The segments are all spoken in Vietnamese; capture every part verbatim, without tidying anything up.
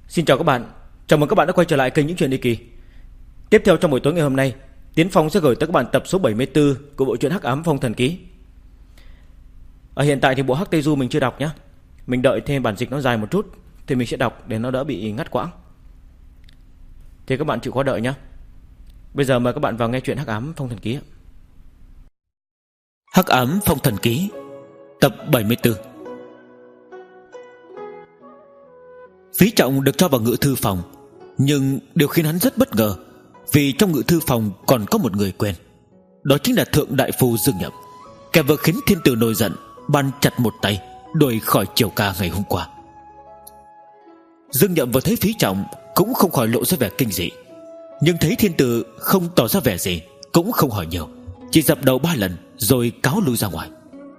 Xin chào các bạn, chào mừng các bạn đã quay trở lại kênh Những Chuyện Ly Kỳ. Tiếp theo trong buổi tối ngày hôm nay, Tiến Phong sẽ gửi tới các bạn tập số bảy mươi tư của bộ truyện Hắc Ám Phong Thần Ký. Ở hiện tại thì bộ Hắc Tây Du mình chưa đọc nhé. Mình đợi thêm bản dịch nó dài một chút thì mình sẽ đọc để nó đỡ bị ngắt quãng. Thì các bạn chịu khó đợi nhé. Bây giờ mời các bạn vào nghe chuyện Hắc Ám Phong Thần Ký. Hắc Ám Phong Thần Ký tập bảy mươi tư. Phí Trọng được cho vào ngự thư phòng, nhưng điều khiến hắn rất bất ngờ, vì trong ngự thư phòng còn có một người quen. Đó chính là Thượng Đại Phu Dương Nhậm, kẻ vừa khiến thiên tử nổi giận, ban chặt một tay đuổi khỏi triều ca ngày hôm qua. Dương Nhậm vừa thấy Phí Trọng cũng không khỏi lộ ra vẻ kinh dị, nhưng thấy thiên tử không tỏ ra vẻ gì, cũng không hỏi nhiều, chỉ dập đầu ba lần rồi cáo lui ra ngoài.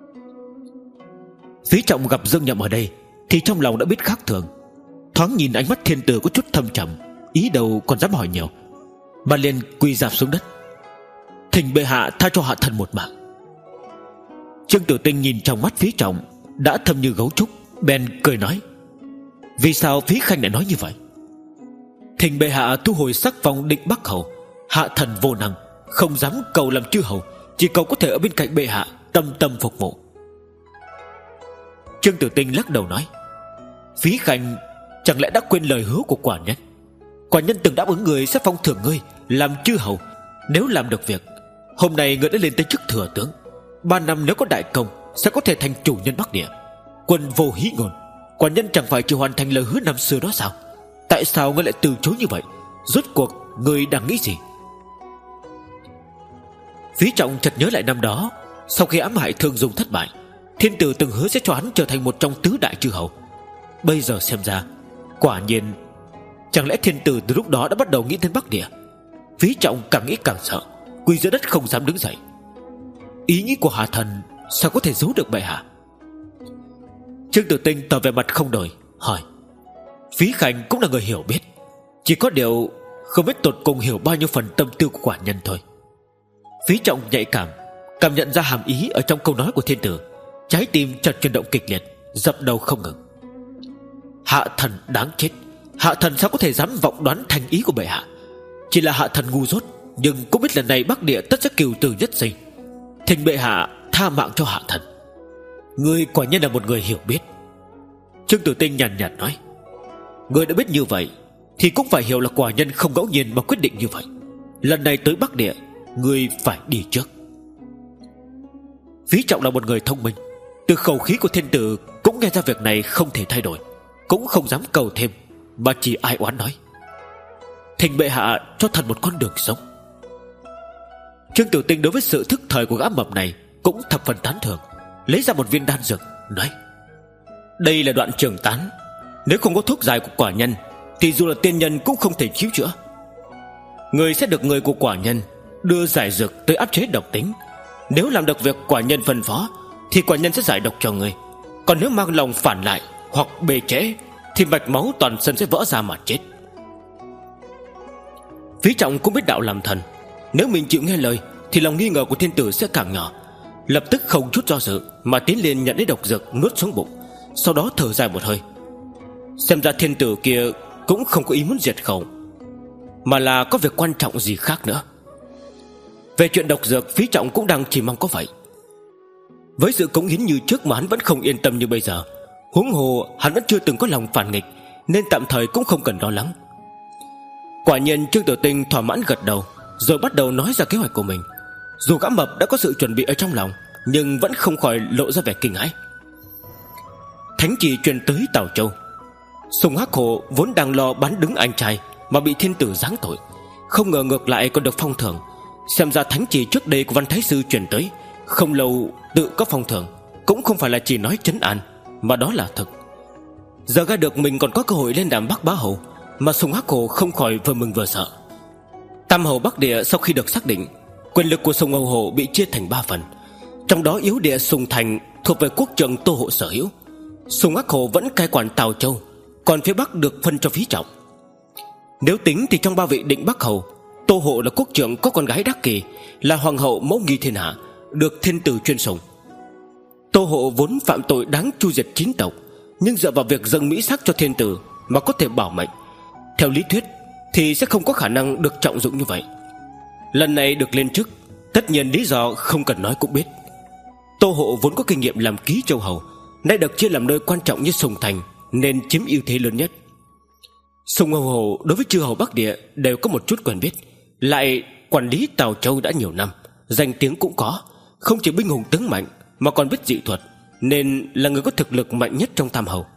Phí Trọng gặp Dương Nhậm ở đây thì trong lòng đã biết khác thường. Thoáng nhìn ánh mắt thiên tử có chút thâm trầm, ý đầu còn dám hỏi nhiều, mà liền quỳ rạp xuống đất: "Thỉnh bệ hạ tha cho hạ thần một mạng." Trương Tử Tinh nhìn trong mắt Phí Trọng đã thâm như gấu trúc, bèn cười nói: "Vì sao Phí Khanh lại nói như vậy?" "Thỉnh bệ hạ thu hồi sắc phong Định Bắc Hầu. Hạ thần vô năng, không dám cầu làm chư hầu, chỉ cầu có thể ở bên cạnh bệ hạ tâm tâm phục vụ." Trương Tử Tinh lắc đầu nói: "Phí Khanh chẳng lẽ đã quên lời hứa của quả nhân? Quả nhân từng đáp ứng người sẽ phong thưởng ngươi làm chư hầu, nếu làm được việc. Hôm nay ngươi đã lên tới chức thừa tướng, ba năm nếu có đại công sẽ có thể thành chủ nhân Bắc Địa. Quân vô hí ngôn, quả nhân chẳng phải chỉ hoàn thành lời hứa năm xưa đó sao? Tại sao ngươi lại từ chối như vậy? Rốt cuộc ngươi đang nghĩ gì?" Phí Trọng chợt nhớ lại năm đó, sau khi ám hại Thương Dung thất bại, thiên tử từng hứa sẽ cho hắn trở thành một trong tứ đại chư hầu. Bây giờ xem ra, quả nhiên, chẳng lẽ thiên tử từ lúc đó đã bắt đầu nghĩ đến Bắc Địa? Phí Trọng càng nghĩ càng sợ, quỳ dưới đất không dám đứng dậy. Ý nghĩ của hạ thần sao có thể giấu được bệ hạ? Trương Tử Tinh tỏ vẻ mặt không đổi, hỏi: "Phí Khanh cũng là người hiểu biết, chỉ có điều không biết tột cùng hiểu bao nhiêu phần tâm tư của quả nhân thôi." Phí Trọng nhạy cảm, cảm nhận ra hàm ý ở trong câu nói của thiên tử, trái tim chợt chuyển động kịch liệt, dập đầu không ngừng. Hạ thần đáng chết, hạ thần sao có thể dám vọng đoán thành ý của bệ hạ? Chỉ là hạ thần ngu dốt, nhưng cũng biết lần này Bắc Địa tất sẽ cừu tử nhất sinh. Thỉnh bệ hạ tha mạng cho hạ thần. Ngươi quả nhiên là một người hiểu biết." Trương Tử Tinh nhàn nhạt, nhạt nói: "Ngươi đã biết như vậy thì cũng phải hiểu là quả nhân không ngẫu nhiên mà quyết định như vậy. Lần này tới Bắc Địa, ngươi phải đi trước." Phí Trọng là một người thông minh, từ khẩu khí của thiên tử cũng nghe ra việc này không thể thay đổi, cũng không dám cầu thêm, mà chỉ ai oán nói: "Thỉnh bệ hạ cho thần một con đường sống." Trương Tử Tinh đối với sự thức thời của gã mập này cũng thập phần tán thưởng, lấy ra một viên đan dược, nói: "Đây là đoạn trường tán, nếu không có thuốc giải của quả nhân thì dù là tiên nhân cũng không thể cứu chữa. Người sẽ được người của quả nhân đưa giải dược tới áp chế độc tính. Nếu làm được việc quả nhân phân phó thì quả nhân sẽ giải độc cho người. Còn nếu mang lòng phản lại hoặc bề trễ thì mạch máu toàn thân sẽ vỡ ra mà chết." Phí Trọng cũng biết đạo làm thần, nếu mình chịu nghe lời thì lòng nghi ngờ của thiên tử sẽ càng nhỏ, lập tức không chút do dự mà tiến lên nhận lấy độc dược nuốt xuống bụng, sau đó thở dài một hơi. Xem ra thiên tử kia cũng không có ý muốn diệt khẩu, mà là có việc quan trọng gì khác nữa. Về chuyện độc dược, Phí Trọng cũng đang chỉ mong có vậy. Với sự cống hiến như trước mà hắn vẫn không yên tâm như bây giờ, huống hồ hắn vẫn chưa từng có lòng phản nghịch, nên tạm thời cũng không cần lo lắng. Quả nhiên Trương Tử Tinh thỏa mãn gật đầu, rồi bắt đầu nói ra kế hoạch của mình. Dù gã mập đã có sự chuẩn bị ở trong lòng, nhưng vẫn không khỏi lộ ra vẻ kinh hãi. Thánh chỉ truyền tới Tào Châu. Sùng Hắc Hổ vốn đang lo bắn đứng anh trai mà bị thiên tử giáng tội, không ngờ ngược lại còn được phong thưởng. Xem ra thánh chỉ trước đây của Văn Thái Sư truyền tới không lâu tự có phong thưởng, cũng không phải là chỉ nói trấn an, mà đó là thực. Giờ ra được mình còn có cơ hội lên đàm Bắc Bá Hầu, mà Sùng Hắc Hổ không khỏi vừa mừng vừa sợ. Tam hầu Bắc Địa sau khi được xác định, quyền lực của Sùng Hầu Hổ bị chia thành ba phần, trong đó yếu địa Sùng Thành thuộc về quốc trưởng Tô Hộ sở hữu. Sùng Hắc Hổ vẫn cai quản Tào Châu, còn phía Bắc được phân cho Phí Trọng. Nếu tính thì trong ba vị Định Bắc Hầu, Tô Hộ là quốc trưởng có con gái đắc kỳ, là hoàng hậu mẫu nghi thiên hạ, được thiên tử chuyên sủng. Tô Hộ vốn phạm tội đáng tru diệt chín tộc, nhưng dựa vào việc dâng mỹ sắc cho thiên tử mà có thể bảo mệnh, Theo lý thuyết thì sẽ không có khả năng được trọng dụng như vậy. Lần này được lên chức, tất nhiên lý do không cần nói cũng biết. Tô Hộ vốn có kinh nghiệm làm ký châu hầu, nay được chia làm nơi quan trọng như Sùng Thành, nên chiếm ưu thế lớn nhất. Sùng Hầu Hầu đối với chư hầu Bắc Địa đều có một chút quen biết, lại quản lý Tào Châu đã nhiều năm, danh tiếng cũng có, không chỉ binh hùng tướng mạnh mà còn biết dị thuật, nên là người có thực lực mạnh nhất trong tam hầu.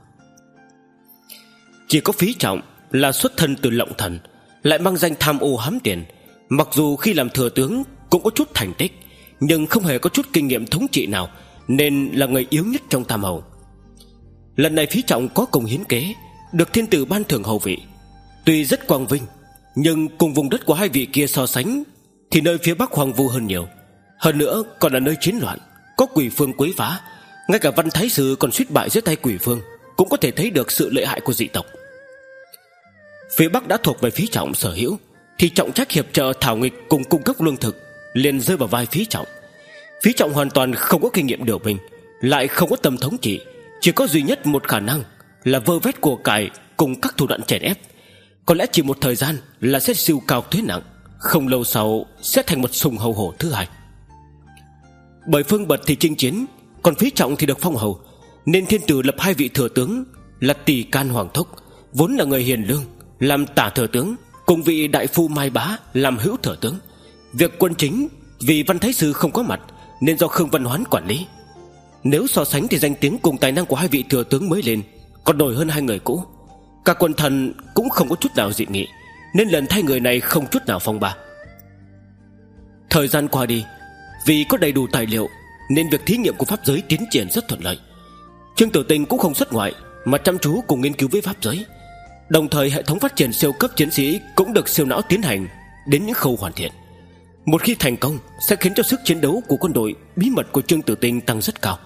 Chỉ có Phí Trọng là xuất thân từ Lộng Thần, lại mang danh tham ô hám tiền, mặc dù khi làm thừa tướng cũng có chút thành tích, nhưng không hề có chút kinh nghiệm thống trị nào, nên là người yếu nhất trong tam hầu. Lần này Phí Trọng có công hiến kế, được thiên tử ban thưởng hầu vị. Tuy rất quang vinh, nhưng cùng vùng đất của hai vị kia so sánh thì nơi phía Bắc hoang vu hơn nhiều. Hơn nữa còn là nơi chiến loạn, có quỷ phương quấy phá, ngay cả Văn Thái Sư còn suýt bại dưới tay quỷ phương, cũng có thể thấy được sự lợi hại của dị tộc. Phía Bắc đã thuộc về Phí Trọng sở hữu, thì trọng trách hiệp trợ thảo nghịch cùng cung cấp lương thực liền rơi vào vai Phí Trọng. Phí Trọng hoàn toàn không có kinh nghiệm điều binh, lại không có tầm thống trị, chỉ có duy nhất một khả năng là vơ vét của cải cùng các thủ đoạn chèn ép. Có lẽ chỉ một thời gian là sẽ siêu cao thuế nặng, không lâu sau sẽ thành một Sùng Hầu Hổ thứ hai. Bởi Phương Bật thì chinh chiến, còn Phí Trọng thì được phong hầu, nên thiên tử lập hai vị thừa tướng là Tỷ Can Hoàng Thúc, vốn là người hiền lương, làm tả thừa tướng, cùng vị đại phu Mai Bá làm hữu thừa tướng. Việc quân chính vì Văn Thái Sư không có mặt, nên do Khương Văn Hoán quản lý. Nếu so sánh thì danh tiếng cùng tài năng của hai vị thừa tướng mới lên còn nổi hơn hai người cũ. Cả quần thần cũng không có chút nào dị nghị, nên lần thay người này không chút nào phong ba. Thời gian qua đi, vì có đầy đủ tài liệu nên việc thí nghiệm của pháp giới tiến triển rất thuận lợi. Trương Tử Tinh cũng không xuất ngoại, mà chăm chú cùng nghiên cứu với pháp giới. Đồng thời hệ thống phát triển siêu cấp chiến sĩ cũng được siêu não tiến hành đến những khâu hoàn thiện. Một khi thành công sẽ khiến cho sức chiến đấu của quân đội bí mật của Trương Tử Tinh tăng rất cao.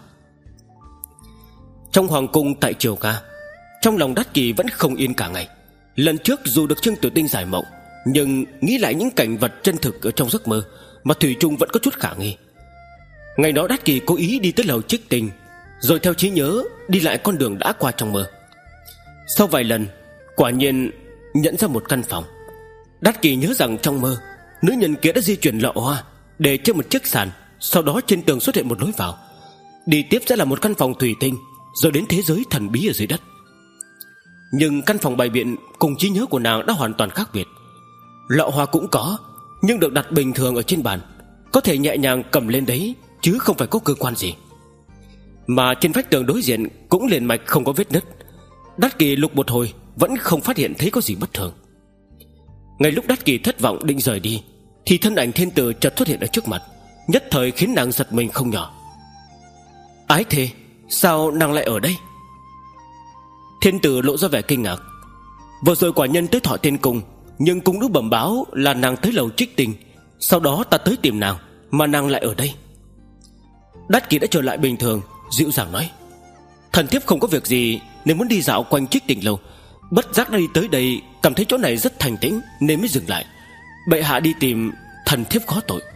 Trong hoàng cung tại Triều Ca, trong lòng Đát Kỳ vẫn không yên cả ngày. Lần trước dù được Trương Tử Tinh giải mộng, nhưng nghĩ lại những cảnh vật chân thực ở trong giấc mơ mà thủy chung vẫn có chút khả nghi. Ngày đó Đát Kỳ cố ý đi tới lầu Trích Tinh, rồi theo trí nhớ đi lại con đường đã qua trong mơ. Sau vài lần, quả nhiên nhận ra một căn phòng. Đát Kỳ nhớ rằng trong mơ, nữ nhân kia đã di chuyển lọ hoa để trên một chiếc sàn, sau đó trên tường xuất hiện một lối vào. Đi tiếp sẽ là một căn phòng thủy tinh, rồi đến thế giới thần bí ở dưới đất. Nhưng căn phòng bày biện cùng trí nhớ của nàng đã hoàn toàn khác biệt. Lọ hoa cũng có, nhưng được đặt bình thường ở trên bàn, có thể nhẹ nhàng cầm lên đấy, chứ không phải có cơ quan gì. Mà trên vách tường đối diện cũng liền mạch không có vết nứt. Đát Kỳ lục một hồi vẫn không phát hiện thấy có gì bất thường. Ngay lúc Đát Kỳ thất vọng định rời đi, thì thân ảnh thiên tử chợt xuất hiện ở trước mặt, nhất thời khiến nàng giật mình không nhỏ. Ái thề, sao nàng lại ở đây? Thiên tử lộ ra vẻ kinh ngạc. Vừa rồi quả nhân tới Thọ Tiên Cung, nhưng cung nữ bẩm báo là nàng tới lầu Trích Tinh, sau đó ta tới tìm nàng, mà nàng lại ở đây. Đát Kỳ đã trở lại bình thường, dịu dàng nói: thần thiếp không có việc gì nên muốn đi dạo quanh Trích Tinh lâu, bất giác đã đi tới đây, cảm thấy chỗ này rất thành tĩnh nên mới dừng lại. Bệ hạ đi tìm, thần thiếp khó tội.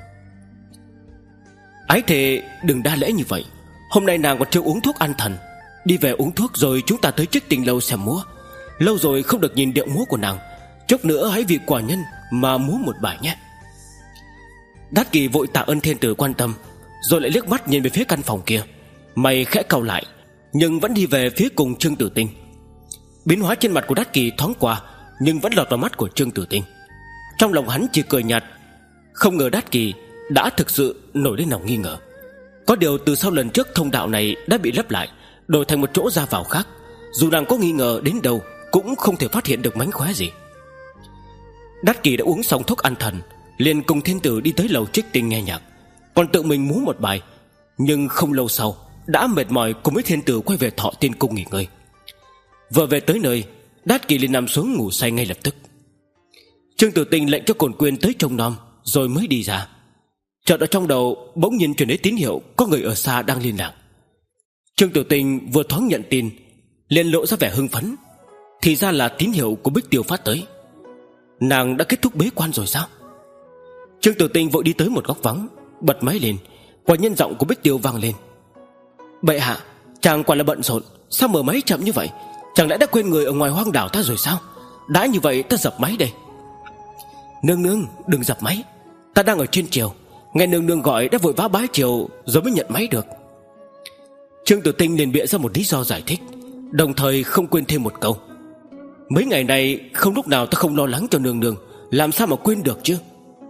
Ái thề, đừng đa lễ như vậy. Hôm nay nàng còn chưa uống thuốc an thần, đi về uống thuốc rồi chúng ta tới Trích Tinh lâu xem múa. Lâu rồi không được nhìn điệu múa của nàng, chút nữa hãy vì quả nhân mà múa một bài nhé. Đát Kỳ vội tạ ơn thiên tử quan tâm, rồi lại liếc mắt nhìn về phía căn phòng kia, mày khẽ cau lại, nhưng vẫn đi về phía cùng Trương Tử Tinh. Biến hóa trên mặt của Đát Kỳ thoáng qua, nhưng vẫn lọt vào mắt của Trương Tử Tinh. Trong lòng hắn chỉ cười nhạt, không ngờ Đát Kỳ đã thực sự nổi lên lòng nghi ngờ. Có điều từ sau lần trước thông đạo này đã bị lấp lại, đổi thành một chỗ ra vào khác, dù nàng có nghi ngờ đến đâu cũng không thể phát hiện được mánh khóe gì. Đát Kỳ đã uống xong thuốc an thần, liền cùng thiên tử đi tới lầu Trích Tinh nghe nhạc, còn tự mình múa một bài. Nhưng không lâu sau đã mệt mỏi cùng với thiên tử quay về Thọ Tiên Cung nghỉ ngơi. Vừa về tới nơi, Đát Kỳ liền nằm xuống ngủ say ngay lập tức. Trương Tử Tinh lệnh cho Cổn Quyên tới trông nom, rồi mới đi ra. Chợt ở trong đầu bỗng nhiên truyền đến tín hiệu có người ở xa đang liên lạc. Trương Tử Tinh vừa thoáng nhận tin, liền lộ ra vẻ hưng phấn. Thì ra là tín hiệu của Bích Tiêu phát tới. Nàng đã kết thúc bế quan rồi sao? Trương Tử Tinh vội đi tới một góc vắng, bật máy lên. Quả nhân giọng của Bích Tiêu vang lên: bệ hạ, chàng quả là bận rộn, sao mở máy chậm như vậy? Chẳng lẽ đã quên người ở ngoài hoang đảo ta rồi sao? Đã như vậy ta dập máy đây. Nương nương đừng dập máy, ta đang ở trên triều. Nghe nương nương gọi đã vội vã bái triều rồi mới nhận máy được. Trương Tử Tinh liền bịa ra một lý do giải thích, đồng thời không quên thêm một câu: mấy ngày này không lúc nào ta không lo lắng cho nương nương, làm sao mà quên được chứ.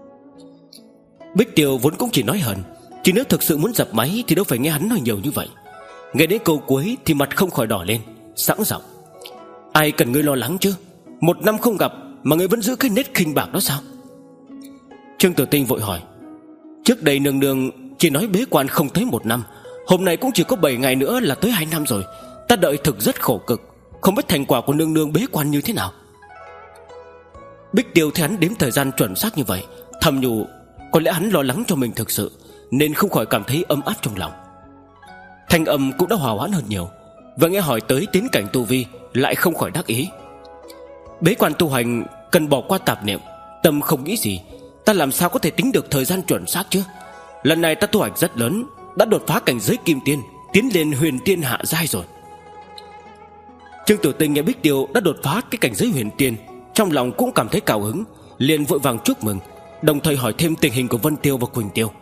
Bích Tiêu vốn cũng chỉ nói hờn, chứ nếu thực sự muốn dập máy thì đâu phải nghe hắn nói nhiều như vậy. Nghe đến câu cuối thì mặt không khỏi đỏ lên, sẵn giọng: ai cần ngươi lo lắng chứ, một năm không gặp mà ngươi vẫn giữ cái nết khinh bạc đó sao? Trương Tử Tinh vội hỏi: trước đây nương nương chỉ nói bế quan không tới một năm, hôm nay cũng chỉ có bảy ngày nữa là tới hai năm rồi. Ta đợi thực rất khổ cực, không biết thành quả của nương nương bế quan như thế nào. Bích Tiêu thấy hắn đếm thời gian chuẩn xác như vậy, thầm nhủ có lẽ hắn lo lắng cho mình thực sự, nên không khỏi cảm thấy ấm áp trong lòng. Thanh âm cũng đã hòa hoãn hơn nhiều, và nghe hỏi tới tiến cảnh tu vi lại không khỏi đắc ý. Bế quan tu hành cần bỏ qua tạp niệm, tâm không nghĩ gì, ta làm sao có thể tính được thời gian chuẩn xác chứ. Lần này ta tu hành rất lớn, đã đột phá cảnh giới kim tiên, tiến lên huyền tiên hạ giai rồi. Trương Tử Tinh nghe Bích Tiêu đã đột phá cái cảnh giới huyền tiên, trong lòng cũng cảm thấy cao hứng, liền vội vàng chúc mừng, đồng thời hỏi thêm tình hình của Vân Tiêu và Quỳnh Tiêu.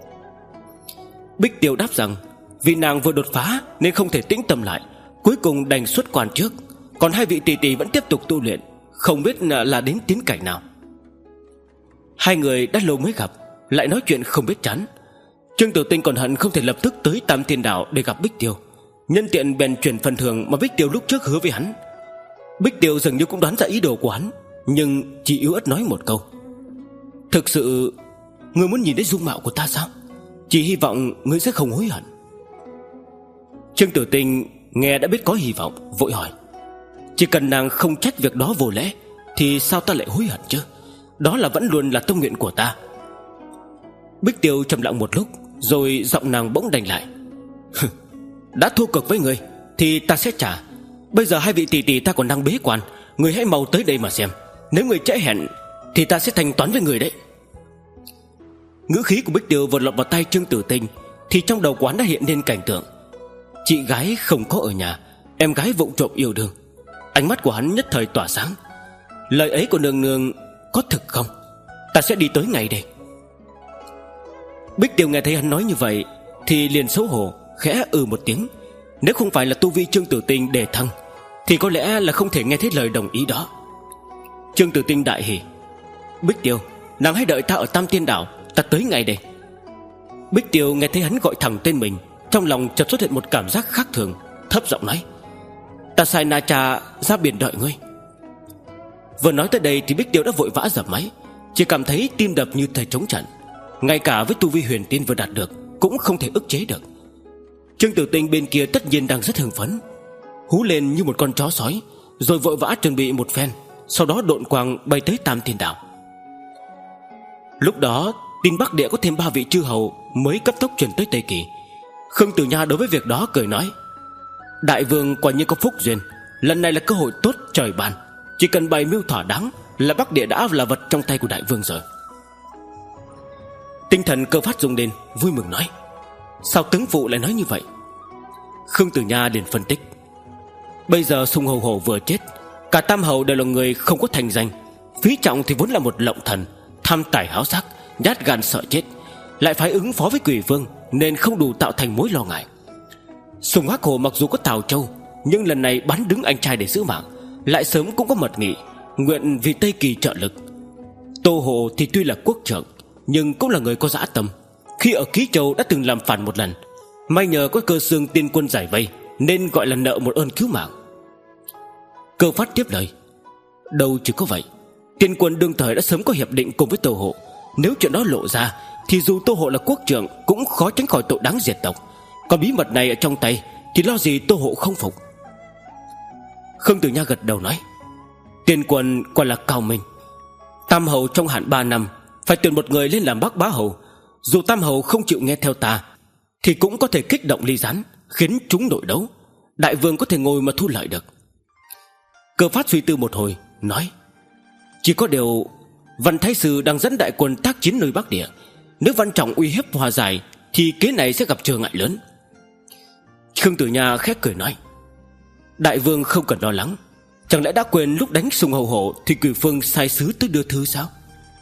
Bích Tiêu đáp rằng vì nàng vừa đột phá nên không thể tĩnh tâm lại, cuối cùng đành xuất quan trước. Còn hai vị tỷ tỷ vẫn tiếp tục tu luyện, không biết là đến tiến cảnh nào. Hai người đã lâu mới gặp, lại nói chuyện không biết chán. Trương Tử Tinh còn hận không thể lập tức tới Tam Tiên Đảo để gặp Bích Tiêu, nhân tiện bèn chuyển phần thưởng mà Bích Tiêu lúc trước hứa với hắn. Bích Tiêu dường như cũng đoán ra ý đồ của hắn, nhưng chỉ yếu ớt nói một câu: thực sự ngươi muốn nhìn thấy dung mạo của ta sao? Chỉ hy vọng ngươi sẽ không hối hận. Trương Tử Tinh nghe đã biết có hy vọng, vội hỏi: chỉ cần nàng không trách việc đó vô lễ thì sao ta lại hối hận chứ? Đó là vẫn luôn là tâm nguyện của ta. Bích Tiêu trầm lặng một lúc, rồi giọng nàng bỗng đành lại: đã thua cực với ngươi thì ta sẽ trả. Bây giờ hai vị tỷ tỷ ta còn đang bế quan, ngươi hãy mau tới đây mà xem. Nếu ngươi trễ hẹn thì ta sẽ thanh toán với người đấy. Ngữ khí của Bích Tiêu vừa lọt vào tay Trương Tử Tinh thì trong đầu quán đã hiện lên cảnh tượng chị gái không có ở nhà, em gái vụng trộm yêu đương. Ánh mắt của hắn nhất thời tỏa sáng. Lời ấy của nương nương có thực không? Ta sẽ đi tới ngay đây. Bích Tiêu nghe thấy hắn nói như vậy thì liền xấu hổ, khẽ ừ một tiếng. Nếu không phải là tu vi Trương Tử Tinh đề thăng thì có lẽ là không thể nghe thấy lời đồng ý đó. Trương Tử Tinh đại hỉ: Bích Tiêu, nàng hãy đợi ta ở Tam Tiên Đảo, ta tới ngay đây. Bích Tiêu nghe thấy hắn gọi thẳng tên mình, trong lòng chợt xuất hiện một cảm giác khác thường, thấp giọng nói: ta sai Na Cha ra biển đợi ngươi. Vừa nói tới đây thì Bích Tiêu đã vội vã dập máy, chỉ cảm thấy tim đập như thể trống trận. Ngay cả với tu vi huyền tiên vừa đạt được cũng không thể ức chế được. Trương Tử Tinh bên kia tất nhiên đang rất hưng phấn, hú lên như một con chó sói, rồi vội vã chuẩn bị một phen, sau đó độn quang bay tới Tam Tiên Đảo. Lúc đó tin Bắc Địa có thêm ba vị chư hầu mới cấp tốc truyền tới Tây Kỳ. Khương Tử Nha đối với việc đó cười nói: đại vương quả nhiên có phúc duyên, lần này là cơ hội tốt trời ban, chỉ cần bày mưu thỏa đáng là Bắc Địa đã là vật trong tay của đại vương rồi. Tinh thần Cơ Phát rung lên, vui mừng nói: sao tướng phụ lại nói như vậy? Khương Tử Nha liền phân tích: bây giờ Sùng Hầu Hổ vừa chết, cả tam hầu đều là người không có thành danh. Phí Trọng thì vốn là một lộng thần, tham tài háo sắc, nhát gan sợ chết, lại phải ứng phó với Quỷ Vương, nên không đủ tạo thành mối lo ngại. Sùng Hắc Hổ mặc dù có Tào Châu, nhưng lần này bán đứng anh trai để giữ mạng, lại sớm cũng có mật nghị nguyện vì Tây Kỳ trợ lực. Tô Hồ thì tuy là quốc trưởng, nhưng cũng là người có dã tâm. Khi ở Ký Châu đã từng làm phản một lần, may nhờ có Cơ Xương tiên quân giải vây, nên gọi là nợ một ơn cứu mạng. Cơ Phát tiếp lời: đâu chỉ có vậy, tiên quân đương thời đã sớm có hiệp định cùng với Tô Hộ. Nếu chuyện đó lộ ra thì dù Tô Hộ là quốc trưởng cũng khó tránh khỏi tội đáng diệt tộc. Có bí mật này ở trong tay thì lo gì Tô Hộ không phục. Khương Tử Nha gật đầu nói: tiên quân quả là cao minh. Tam hầu trong hạn ba năm phải tuyển một người lên làm Bắc Bá Hầu. Dù tam hầu không chịu nghe theo ta thì cũng có thể kích động ly gián, khiến chúng nội đấu. Đại vương có thể ngồi mà thu lợi được. Cơ Phát suy tư một hồi nói: chỉ có điều Văn Thái Sư đang dẫn đại quân tác chiến nơi Bắc Địa, nếu Văn Trọng uy hiếp hòa giải thì kế này sẽ gặp trở ngại lớn. Khương Tử Nha khẽ cười nói: đại vương không cần lo lắng, Chẳng lẽ đã quên lúc đánh Sùng Hầu Hổ thì Quỷ Phương sai sứ tới đưa thư sao?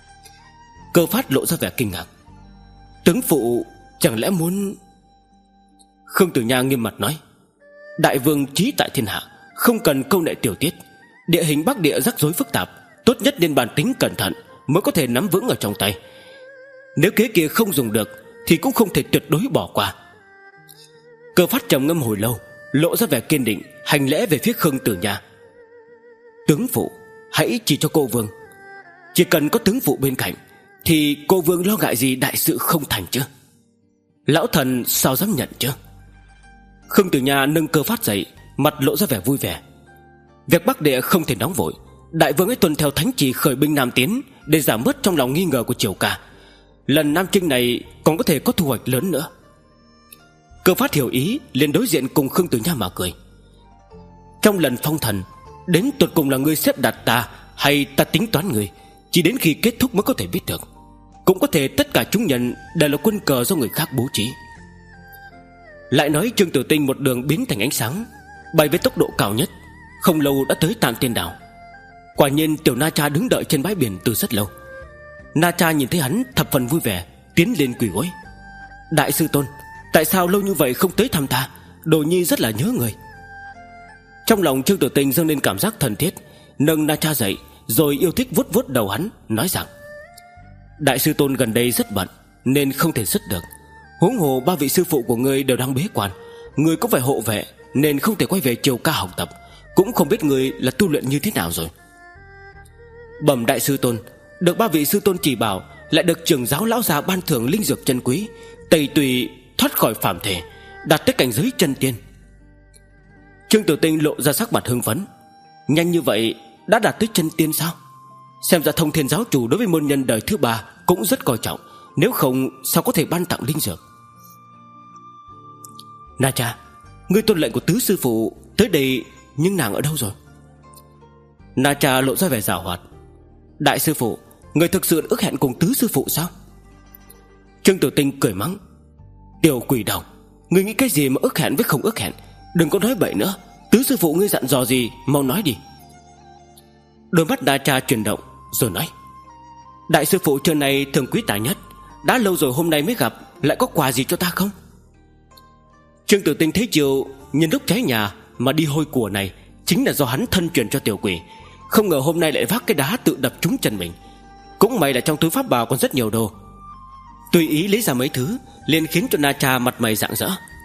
Cơ Phát lộ ra vẻ kinh ngạc. Tướng phụ chẳng lẽ muốn... Khương Tử Nha nghiêm mặt nói: đại vương trí tại thiên hạ, không cần câu nệ tiểu tiết. Địa hình Bắc Địa rắc rối phức tạp, tốt nhất nên bản tính cẩn thận mới có thể nắm vững ở trong tay. Nếu kế kia không dùng được thì cũng không thể tuyệt đối bỏ qua. Cơ Phát trầm ngâm hồi lâu, lộ ra vẻ kiên định, hành lễ về phía Khương Tử Nha. Tướng phụ hãy chỉ cho cô vương. Chỉ cần có tướng phụ bên cạnh thì cô vương lo ngại gì đại sự không thành chứ? Lão thần sao dám nhận chứ? Khương Tử Nha nâng Cơ Phát dậy, mặt lộ ra vẻ vui vẻ. Việc Bắc Địa không thể nóng vội, đại vương ấy tuân theo thánh chỉ khởi binh Nam tiến, để giảm bớt trong lòng nghi ngờ của triều ca. Lần Nam Chinh này còn có thể có thu hoạch lớn nữa. Cơ Phát hiểu ý, liền đối diện cùng Khương Tử Nha mà cười. Trong lần phong thần, đến tột cùng là ngươi xếp đặt ta hay ta tính toán ngươi, chỉ đến khi kết thúc mới có thể biết được. Cũng có thể tất cả chúng nhân đều là quân cờ do người khác bố trí. Lại nói Trương Tử Tinh một đường biến thành ánh sáng, bay với tốc độ cao nhất, không lâu đã tới Tam Tiên Đảo. Quả nhiên tiểu Na Cha đứng đợi trên bãi biển từ rất lâu. Na Cha nhìn thấy hắn thập phần vui vẻ, tiến lên quỳ gối: đại sư tôn, tại sao lâu như vậy không tới thăm ta? Đồ nhi rất là nhớ người. Trong lòng Trương Tử Tinh dâng lên cảm giác thân thiết, nâng Na Cha dậy, rồi yêu thích vuốt vuốt đầu hắn, nói rằng: đại sư tôn gần đây rất bận nên không thể dứt được. Huống hồ ba vị sư phụ của ngươi đều đang bế quan, ngươi cũng phải hộ vệ, nên không thể quay về triều ca học tập. Cũng không biết ngươi là tu luyện như thế nào rồi. Bẩm đại sư tôn, được ba vị sư tôn chỉ bảo, lại được trưởng giáo lão già ban thưởng linh dược chân quý, tẩy tùy thoát khỏi phàm thể, đạt tới cảnh giới chân tiên. Trương Tử Tinh lộ ra sắc mặt hưng phấn. Nhanh như vậy đã đạt tới chân tiên sao? Xem ra Thông Thiên giáo chủ đối với môn nhân đời thứ ba cũng rất coi trọng, nếu không sao có thể ban tặng linh dược. Na Cha, ngươi tuân lệnh của tứ sư phụ tới đây, nhưng nàng ở đâu rồi? Na Cha lộ ra vẻ giảo hoạt. Đại sư phụ, người thực sự ước hẹn cùng tứ sư phụ sao? Trương Tử Tinh cười mắng: tiểu quỷ đồng, ngươi nghĩ cái gì mà ước hẹn với không ước hẹn? Đừng có nói bậy nữa. Tứ sư phụ ngươi dặn dò gì, mau nói đi. Đôi mắt Na Cha chuyển động, rồi nói: đại sư phụ trưa nay thường quý tài nhất, đã lâu rồi hôm nay mới gặp, lại có quà gì cho ta không? Trương Tử Tinh thấy chiều nhân lúc cháy nhà mà đi hôi của này chính là do hắn thân truyền cho tiểu quỷ. Không ngờ hôm nay lại vác cái đá tự đập trúng chân mình. Cũng may là trong túi pháp bào còn rất nhiều đồ. Tùy ý lấy ra mấy thứ, liền khiến cho Na Cha mặt mày rạng rỡ.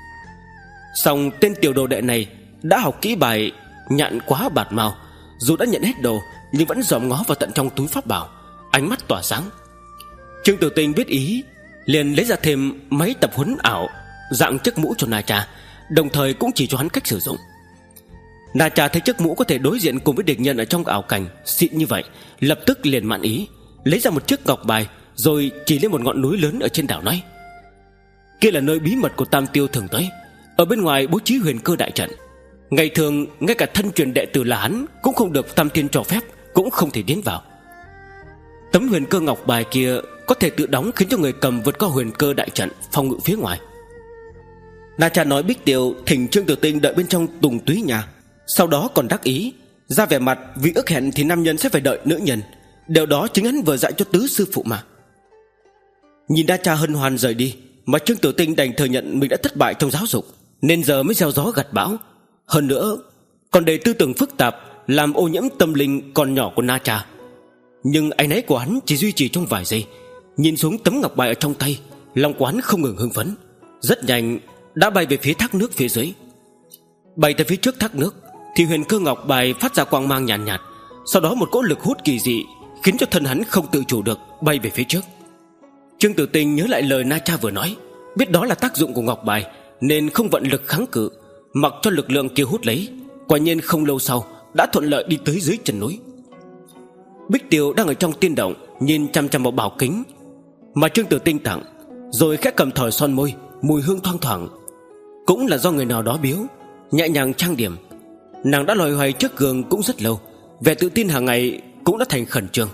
Song tên tiểu đồ đệ này đã học kỹ bài nhạn quá bạt màu, dù đã nhận hết đồ nhưng vẫn dòm ngó vào tận trong túi pháp bảo, ánh mắt tỏa sáng. Trương Tử Tinh biết ý, liền lấy ra thêm máy tập huấn ảo dạng chiếc mũ cho Na Cha, đồng thời cũng chỉ cho hắn cách sử dụng. Na Cha thấy chiếc mũ có thể đối diện cùng với địch nhân ở trong ảo cảnh xịn như vậy, lập tức liền mãn ý, lấy ra một chiếc ngọc bài, rồi chỉ lên một ngọn núi lớn ở trên đảo nói: kia là nơi bí mật của Tam Tiêu thường tới, ở bên ngoài bố trí huyền cơ đại trận. Ngày thường ngay cả thân truyền đệ tử là hắn cũng không được Tam Tiên cho phép, cũng không thể tiến vào. Tấm huyền cơ ngọc bài kia có thể tự đóng, khiến cho người cầm vượt qua huyền cơ đại trận, phòng ngự phía ngoài. Na Cha nói Bích Tiêu thỉnh Trương Tử Tinh đợi bên trong tùng túy nhà, sau đó còn đắc ý ra vẻ mặt vì ước hẹn thì nam nhân sẽ phải đợi nữ nhân. Điều đó chính hắn vừa dạy cho tứ sư phụ mà. Nhìn Na Cha hân hoan rời đi, mà Trương Tử Tinh đành thừa nhận mình đã thất bại trong giáo dục, nên giờ mới gieo gió gặt bão. Hơn nữa còn đầy tư tưởng phức tạp, làm ô nhiễm tâm linh còn nhỏ của Na Cha. Nhưng áy náy của hắn chỉ duy trì trong vài giây. Nhìn xuống tấm ngọc bài ở trong tay, lòng của hắn không ngừng hưng phấn. Rất nhanh đã bay về phía thác nước phía dưới. Bay tới phía trước thác nước thì huyền cơ ngọc bài phát ra quang mang nhàn nhạt, nhạt. Sau đó một cỗ lực hút kỳ dị khiến cho thân hắn không tự chủ được bay về phía trước. Trương Tử Tinh nhớ lại lời Na Cha vừa nói, biết đó là tác dụng của ngọc bài, nên không vận lực kháng cự, mặc cho lực lượng kia hút lấy. Quả nhiên không lâu sau đã thuận lợi đi tới dưới chân núi. Bích Tiêu đang ở trong tiên động, nhìn chăm chăm vào bảo kính mà Trương Tử Tinh tặng, rồi khẽ cầm thỏi son môi, mùi hương thoang thoảng. Cũng là do người nào đó biếu, nhẹ nhàng trang điểm. Nàng đã loay hoay trước gương cũng rất lâu, vẻ tự tin hàng ngày cũng đã thành khẩn trương.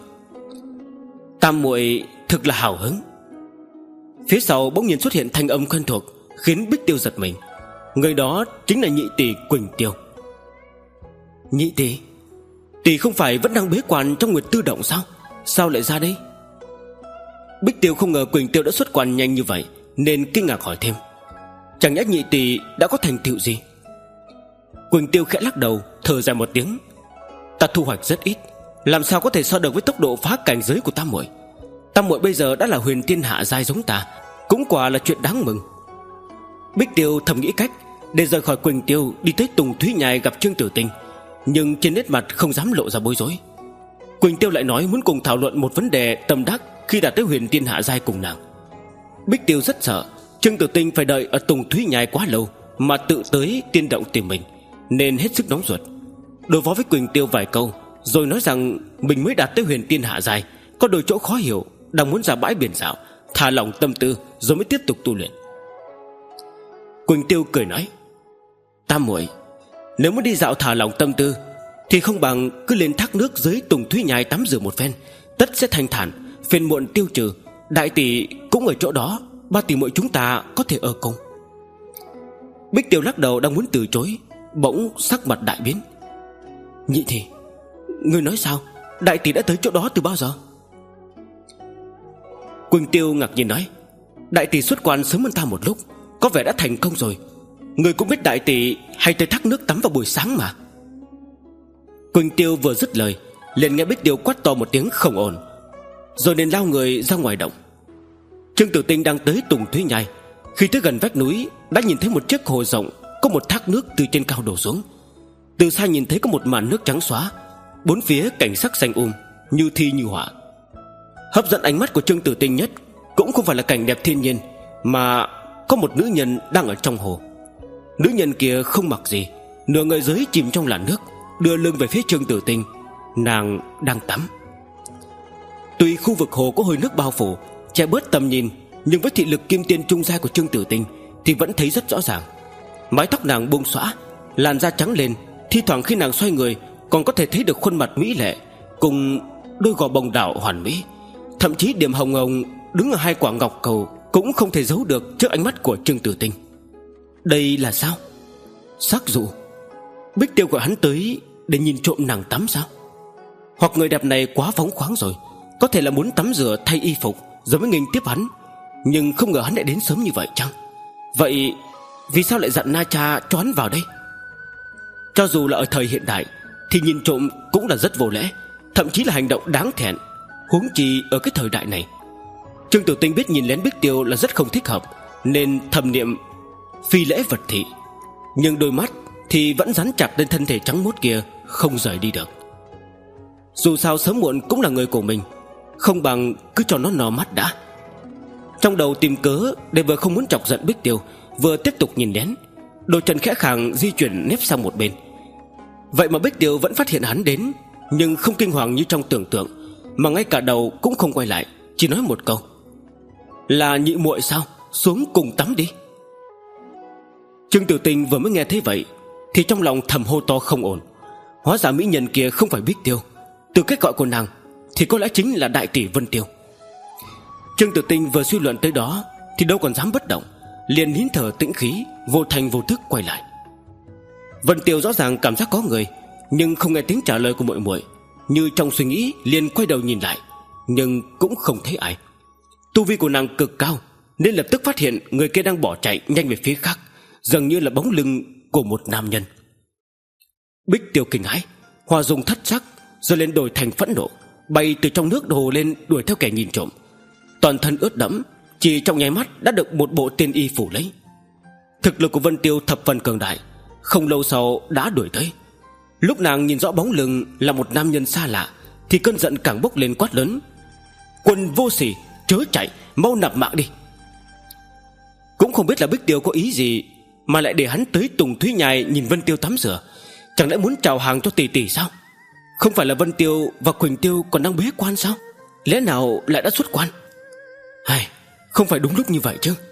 Tam muội thực là hào hứng. Phía sau bỗng nhiên xuất hiện thanh âm quen thuộc, khiến Bích Tiêu giật mình. Người đó chính là nhị tỷ Quỳnh Tiêu. Nhị tỷ, Tỷ không phải vẫn đang bế quan trong Nguyệt Tư Động sao? Sao lại ra đây? Bích Tiêu không ngờ Quỳnh Tiêu đã xuất quan nhanh như vậy, nên kinh ngạc hỏi thêm: Chẳng nhẽ nhị tỷ đã có thành tựu gì? Quỳnh Tiêu khẽ lắc đầu, thở dài một tiếng: Ta thu hoạch rất ít, làm sao có thể so được với tốc độ phá cảnh giới của tam muội. Tam muội bây giờ đã là huyền tiên hạ giai giống ta, cũng quả là chuyện đáng mừng. Bích Tiêu thầm nghĩ cách để rời khỏi Quỳnh Tiêu, đi tới Tùng Thúy Nhai gặp Trương Tử Tinh, nhưng trên nét mặt không dám lộ ra bối rối. Quỳnh Tiêu lại nói muốn cùng thảo luận một vấn đề tâm đắc khi đạt tới huyền tiên hạ giai cùng nàng. Bích Tiêu rất sợ Trương Tử Tinh phải đợi ở Tùng Thúy Nhai quá lâu mà tự tới tiên động tìm mình, nên hết sức nóng ruột, đối phó với Quỳnh Tiêu vài câu, rồi nói rằng mình mới đạt tới huyền tiên hạ giai, có đôi chỗ khó hiểu, đang muốn ra bãi biển dạo, thả lỏng tâm tư rồi mới tiếp tục tu luyện. Quỳnh Tiêu cười nói: Tam muội, nếu muốn đi dạo thả lỏng tâm tư thì không bằng cứ lên thác nước dưới Tùng Thúy Nhai tắm rửa một phen, tất sẽ thanh thản, phiền muộn tiêu trừ. Đại tỷ cũng ở chỗ đó, ba tỷ muội chúng ta có thể ở cùng. Bích Tiêu lắc đầu đang muốn từ chối, bỗng sắc mặt đại biến: Nhị tỷ, ngươi nói sao? Đại tỷ đã tới chỗ đó từ bao giờ? Quỳnh Tiêu ngạc nhiên nói: Đại tỷ xuất quan sớm hơn ta một lúc, có vẻ đã thành công rồi. Ngươi cũng biết đại tỷ hay tới thác nước tắm vào buổi sáng mà. Quỳnh Tiêu vừa dứt lời, liền nghe Bích Tiêu quát to một tiếng không ổn, rồi liền lao người ra ngoài động. Trương Tử Tinh đang tới Tùng Thúy Nhai, khi tới gần vách núi đã nhìn thấy một chiếc hồ rộng, có một thác nước từ trên cao đổ xuống. Từ xa nhìn thấy có một màn nước trắng xóa, bốn phía cảnh sắc xanh um, như thi như họa. Hấp dẫn ánh mắt của Trương Tử Tinh nhất cũng không phải là cảnh đẹp thiên nhiên, mà có một nữ nhân đang ở trong hồ. Nữ nhân kia không mặc gì, nửa người dưới chìm trong làn nước, đưa lưng về phía Trương Tử Tinh. Nàng đang tắm. Tuy khu vực hồ có hơi nước bao phủ, che bớt tầm nhìn, nhưng với thị lực kim tiên trung giai của Trương Tử Tinh thì vẫn thấy rất rõ ràng. Mái tóc nàng buông xõa, làn da trắng lên, thi thoảng khi nàng xoay người còn có thể thấy được khuôn mặt mỹ lệ cùng đôi gò bồng đảo hoàn mỹ. Thậm chí điểm hồng hồng đứng ở hai quả ngọc cầu cũng không thể giấu được trước ánh mắt của Trương Tử Tinh. Đây là sao? Sắc dụ? Bích Tiêu gọi hắn tới để nhìn trộm nàng tắm sao? Hoặc người đẹp này quá phóng khoáng rồi, có thể là muốn tắm rửa thay y phục rồi mới nghênh tiếp hắn, nhưng không ngờ hắn lại đến sớm như vậy chăng? Vậy vì sao lại dặn Na Cha cho hắn vào đây? Cho dù là ở thời hiện đại thì nhìn trộm cũng là rất vô lễ, thậm chí là hành động đáng thẹn, huống chi ở cái thời đại này. Trương Tử Tinh biết nhìn lén Bích Tiêu là rất không thích hợp, nên thầm niệm phi lễ vật thị, nhưng đôi mắt thì vẫn dán chặt lên thân thể trắng muốt kia, không rời đi được. Dù sao sớm muộn cũng là người của mình, không bằng cứ cho nó nò mắt đã. Trong đầu tìm cớ để vừa không muốn chọc giận Bích Tiêu, vừa tiếp tục nhìn lén. Đôi chân khẽ khàng di chuyển nép sang một bên. Vậy mà Bích Tiêu vẫn phát hiện hắn đến, nhưng không kinh hoàng như trong tưởng tượng, mà ngay cả đầu cũng không quay lại, chỉ nói một câu: Là nhị muội sao? Xuống cùng tắm đi. Trương Tử Tinh vừa mới nghe thấy vậy thì trong lòng thầm hô to không ổn. Hóa ra mỹ nhân kia không phải Bích Tiêu, từ cách gọi của nàng thì có lẽ chính là đại tỷ Vân Tiêu. Trương Tử Tinh vừa suy luận tới đó thì đâu còn dám bất động, liền nín thở tĩnh khí, vô thành vô thức quay lại. Vân Tiêu rõ ràng cảm giác có người, nhưng không nghe tiếng trả lời của muội muội, như trong suy nghĩ liền quay đầu nhìn lại, nhưng cũng không thấy ai. Tu vi của nàng cực cao, nên lập tức phát hiện người kia đang bỏ chạy nhanh về phía khác, dường như là bóng lưng của một nam nhân. Bích Tiêu kinh hãi, hòa dùng thất sắc, rồi lên đổi thành phẫn nộ, bay từ trong nước hồ lên đuổi theo kẻ nhìn trộm. Toàn thân ướt đẫm, chỉ trong nháy mắt đã được một bộ tiên y phủ lấy. Thực lực của Vân Tiêu thập phần cường đại, không lâu sau đã đuổi tới. Lúc nàng nhìn rõ bóng lưng là một nam nhân xa lạ thì cơn giận càng bốc lên, quát lớn: Quân vô sỉ, chớ chạy, mau nạp mạng đi. Cũng không biết là Bích Tiêu có ý gì mà lại để hắn tới Tùng Thúy Nhai nhìn Vân Tiêu tắm rửa. Chẳng lẽ muốn chào hàng cho tỷ tỷ sao? Không phải là Vân Tiêu và Quỳnh Tiêu còn đang bế quan sao? Lẽ nào lại đã xuất quan? Hay, không phải đúng lúc như vậy chứ?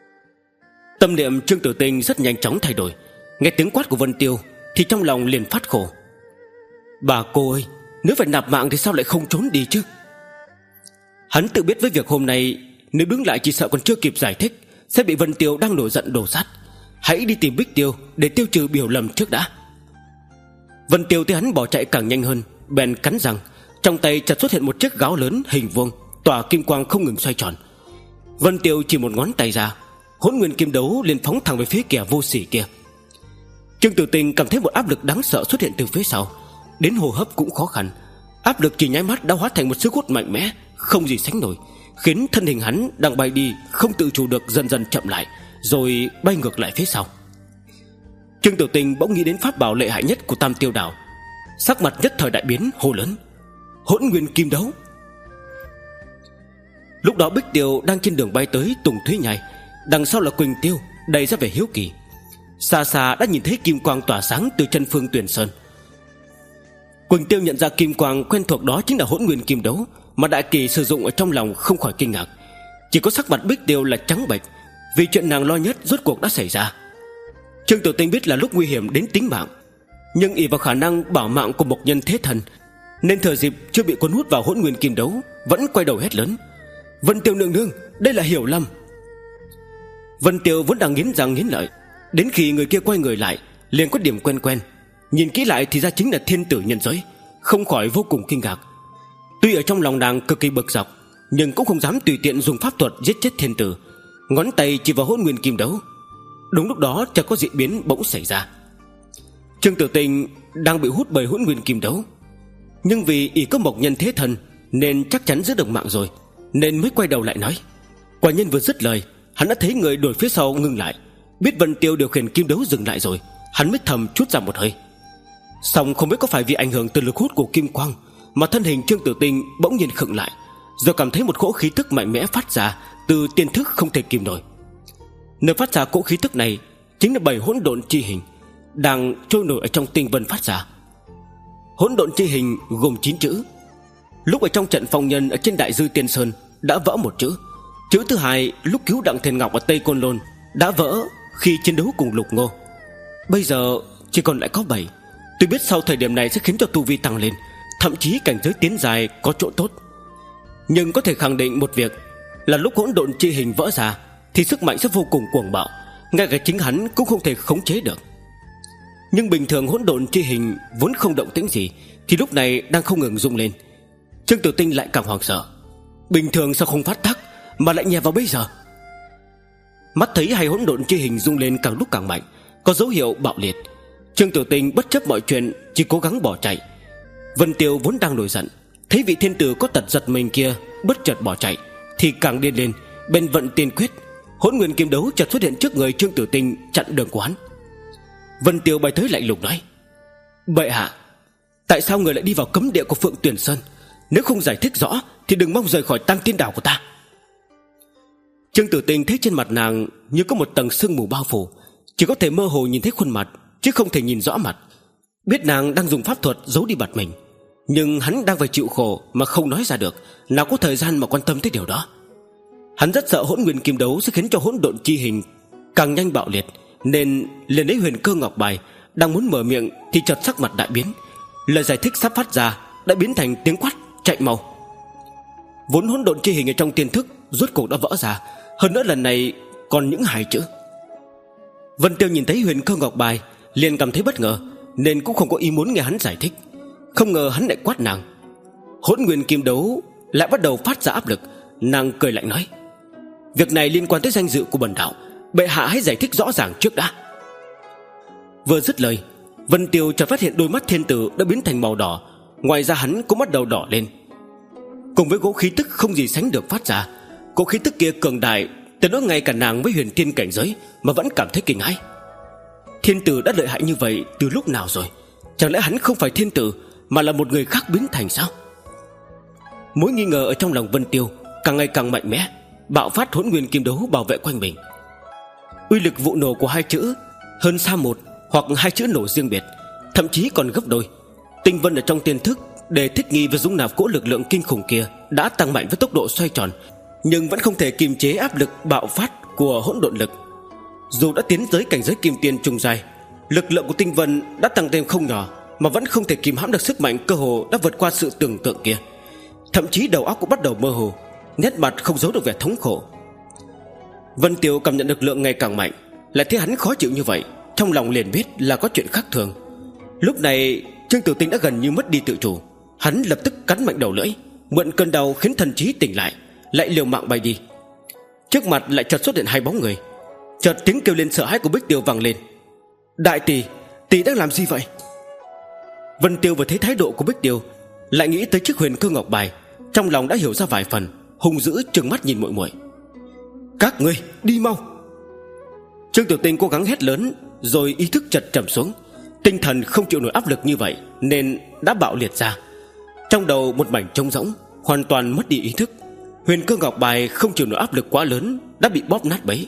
Tâm niệm Trương Tử Tinh rất nhanh chóng thay đổi. Nghe tiếng quát của Vân Tiêu thì trong lòng liền phát khổ. Bà cô ơi, nếu phải nạp mạng thì sao lại không trốn đi chứ? Hắn tự biết với việc hôm nay nếu đứng lại chỉ sợ còn chưa kịp giải thích sẽ bị Vân Tiêu đang nổi giận đổ sát. Hãy đi tìm Bích Tiêu để tiêu trừ biểu lầm trước đã. Vân Tiêu thấy hắn bỏ chạy càng nhanh hơn bèn cắn răng, trong tay chợt xuất hiện một chiếc gáo lớn hình vuông, tỏa kim quang không ngừng xoay tròn. Vân Tiêu chỉ một ngón tay ra, hỗn nguyên kim đấu liền phóng thẳng về phía kẻ vô sỉ kia. Trương Tử Tình cảm thấy một áp lực đáng sợ xuất hiện từ phía sau, đến hô hấp cũng khó khăn. Áp lực chỉ nháy mắt đã hóa thành một sức hút mạnh mẽ không gì sánh nổi, khiến thân hình hắn đang bay đi không tự chủ được dần dần chậm lại, rồi bay ngược lại phía sau. Trương Tử Tình bỗng nghĩ đến pháp bảo lợi hại nhất của Tam Tiêu Đảo, sắc mặt nhất thời đại biến, hô lớn: hỗn nguyên kim đấu! Lúc đó Bích Tiêu đang trên đường bay tới Tùng Thúy Nhai, đằng sau là Quỳnh Tiêu đầy ra vẻ hiếu kỳ. Xa xa đã nhìn thấy kim quang tỏa sáng từ chân phương Tuyển Sơn. Quỳnh Tiêu nhận ra kim quang quen thuộc đó chính là hỗn nguyên kim đấu mà Đại Kỳ sử dụng, ở trong lòng không khỏi kinh ngạc. Chỉ có sắc mặt Bích Tiêu là trắng bệch, vì chuyện nàng lo nhất rốt cuộc đã xảy ra. Trương Tử Tinh biết là lúc nguy hiểm đến tính mạng, nhưng ỷ vào khả năng bảo mạng của Mộc Nhân Thế Thần, nên thừa dịp chưa bị cuốn hút vào hỗn nguyên kim đấu, vẫn quay đầu hét lớn: Vân Tiêu nương nương, đây là hiểu lầm. Vân Tiêu vốn đang nghiến răng nghiến lợi, đến khi người kia quay người lại liền có điểm quen quen, nhìn kỹ lại thì ra chính là thiên tử nhân giới, không khỏi vô cùng kinh ngạc. Tuy ở trong lòng nàng cực kỳ bực dọc, nhưng cũng không dám tùy tiện dùng pháp thuật giết chết thiên tử, ngón tay chỉ vào hỗn nguyên kim đấu. Đúng lúc đó chợt có dị biến bỗng xảy ra. Trương Tử Tinh đang bị hút bởi hỗn nguyên kim đấu, nhưng vì ỷ có Mộc Nhân Thế Thần nên chắc chắn giữ được mạng rồi, nên mới quay đầu lại nói. Quả nhân vừa dứt lời, hắn đã thấy người đuổi phía sau ngừng lại. Biết Vân Tiêu điều khiển kim đấu dừng lại rồi, hắn mới thầm trút ra một hơi. Song không biết có phải vì ảnh hưởng từ lực hút của kim quang mà thân hình Trương Tử Tinh bỗng nhiên khựng lại, rồi cảm thấy một cỗ khí tức mạnh mẽ phát ra từ tiên thức không thể kìm nổi. Nơi phát ra cỗ khí tức này chính là bảy hỗn độn chi hình đang trôi nổi ở trong tinh vân phát ra. Hỗn độn chi hình gồm chín chữ. Lúc ở trong trận phong nhân ở trên Đại Dư Tiên Sơn đã vỡ một chữ. Chữ thứ hai lúc cứu Đặng Thiên Ngọc ở Tây Côn Lôn đã vỡ khi chiến đấu cùng Lục Ngô. Bây giờ chỉ còn lại có bảy. Tôi biết sau thời điểm này sẽ khiến cho tu vi tăng lên, thậm chí cảnh giới tiến dài có chỗ tốt. Nhưng có thể khẳng định một việc là lúc hỗn độn chi hình vỡ ra thì sức mạnh sẽ vô cùng cuồng bạo, ngay cả chính hắn cũng không thể khống chế được. Nhưng bình thường hỗn độn chi hình vốn không động tĩnh gì thì lúc này đang không ngừng rung lên. Trương Tử Tinh lại càng hoảng sợ. Bình thường sao không phát tác mà lại nhè vào bây giờ? Mắt thấy hai hỗn độn chi hình rung lên càng lúc càng mạnh, có dấu hiệu bạo liệt. Trương Tử Tinh bất chấp mọi chuyện chỉ cố gắng bỏ chạy. Vân Tiêu vốn đang nổi giận, thấy vị thiên tử có tật giật mình kia bất chợt bỏ chạy thì càng điên lên, bên vận tiên quyết, hỗn nguyên kim đấu chợt xuất hiện trước người Trương Tử Tinh chặn đường của hắn. Vân Tiêu bay tới lạnh lùng nói: Bệ hạ, tại sao người lại đi vào cấm địa của Phượng Tuyển Sơn? Nếu không giải thích rõ thì đừng mong rời khỏi Tam Tiên Đảo của ta. Trương Tử Tinh thấy trên mặt nàng như có một tầng sương mù bao phủ, chỉ có thể mơ hồ nhìn thấy khuôn mặt chứ không thể nhìn rõ mặt. Biết nàng đang dùng pháp thuật giấu đi mặt mình, nhưng hắn đang phải chịu khổ mà không nói ra được, nào có thời gian mà quan tâm tới điều đó. Hắn rất sợ hỗn nguyên kim đấu sẽ khiến cho hỗn độn chi hình càng nhanh bạo liệt, nên liền lấy huyền cơ ngọc bài, đang muốn mở miệng thì chợt sắc mặt đại biến. Lời giải thích sắp phát ra đã biến thành tiếng quát: chạy mau! Vốn hỗn độn chi hình ở trong tiên thức rốt cuộc đã vỡ ra, hơn nữa lần này còn những hai chữ. Vân Tiêu nhìn thấy huyền cơ ngọc bài liền cảm thấy bất ngờ, nên cũng không có ý muốn nghe hắn giải thích. Không ngờ hắn lại quát nàng. Hỗn nguyên kim đấu lại bắt đầu phát ra áp lực. Nàng cười lạnh nói: Việc này liên quan tới danh dự của bần đạo, bệ hạ hãy giải thích rõ ràng trước đã. Vừa dứt lời, Vân Tiêu chợt phát hiện đôi mắt thiên tử đã biến thành màu đỏ, ngoài ra hắn cũng bắt đầu đỏ lên. Cùng với cỗ khí tức không gì sánh được phát ra, cỗ khí tức kia cường đại tới nỗi ngay cả nàng với huyền thiên cảnh giới mà vẫn cảm thấy kinh hãi. Thiên tử đã lợi hại như vậy từ lúc nào rồi? Chẳng lẽ hắn không phải thiên tử mà là một người khác biến thành sao? Mối nghi ngờ ở trong lòng Vân Tiêu càng ngày càng mạnh mẽ, bạo phát hỗn nguyên kim đấu bảo vệ quanh mình. Uy lực vụ nổ của hai chữ hơn xa một hoặc hai chữ nổ riêng biệt, thậm chí còn gấp đôi. Tinh vân ở trong tiên thức để thích nghi với dung nạp cỗ lực lượng kinh khủng kia đã tăng mạnh với tốc độ xoay tròn, nhưng vẫn không thể kiềm chế áp lực bạo phát của hỗn độn lực. Dù đã tiến tới cảnh giới kim tiên trung giai, lực lượng của tinh vân đã tăng thêm không nhỏ, mà vẫn không thể kìm hãm được sức mạnh cơ hồ đã vượt qua sự tưởng tượng kia. Thậm chí đầu óc cũng bắt đầu mơ hồ, nét mặt không giấu được vẻ thống khổ. Vân Tiêu cảm nhận lực lượng ngày càng mạnh, lại thấy hắn khó chịu như vậy, trong lòng liền biết là có chuyện khác thường. Lúc này Trương Tử Tinh đã gần như mất đi tự chủ, Hắn lập tức cắn mạnh đầu lưỡi, mượn cơn đau khiến thần trí tỉnh lại, lại liều mạng bay đi. Trước mặt lại chợt xuất hiện hai bóng người. Chợt tiếng kêu lên sợ hãi của Bích Tiêu vang lên. Đại tỷ, tỷ đang làm gì vậy? Vân Tiêu vừa thấy thái độ của Bích Tiêu, lại nghĩ tới chiếc huyền cơ ngọc bài, trong lòng đã hiểu ra vài phần, hung dữ trừng mắt nhìn muội muội. Các ngươi đi mau! Trương Tiểu Tinh cố gắng hét lớn, rồi ý thức chợt trầm xuống. Tinh thần không chịu nổi áp lực như vậy nên đã bạo liệt ra. Trong đầu một mảnh trống rỗng, hoàn toàn mất đi ý thức. Huyền cơ ngọc bài không chịu nổi áp lực quá lớn, đã bị bóp nát bấy.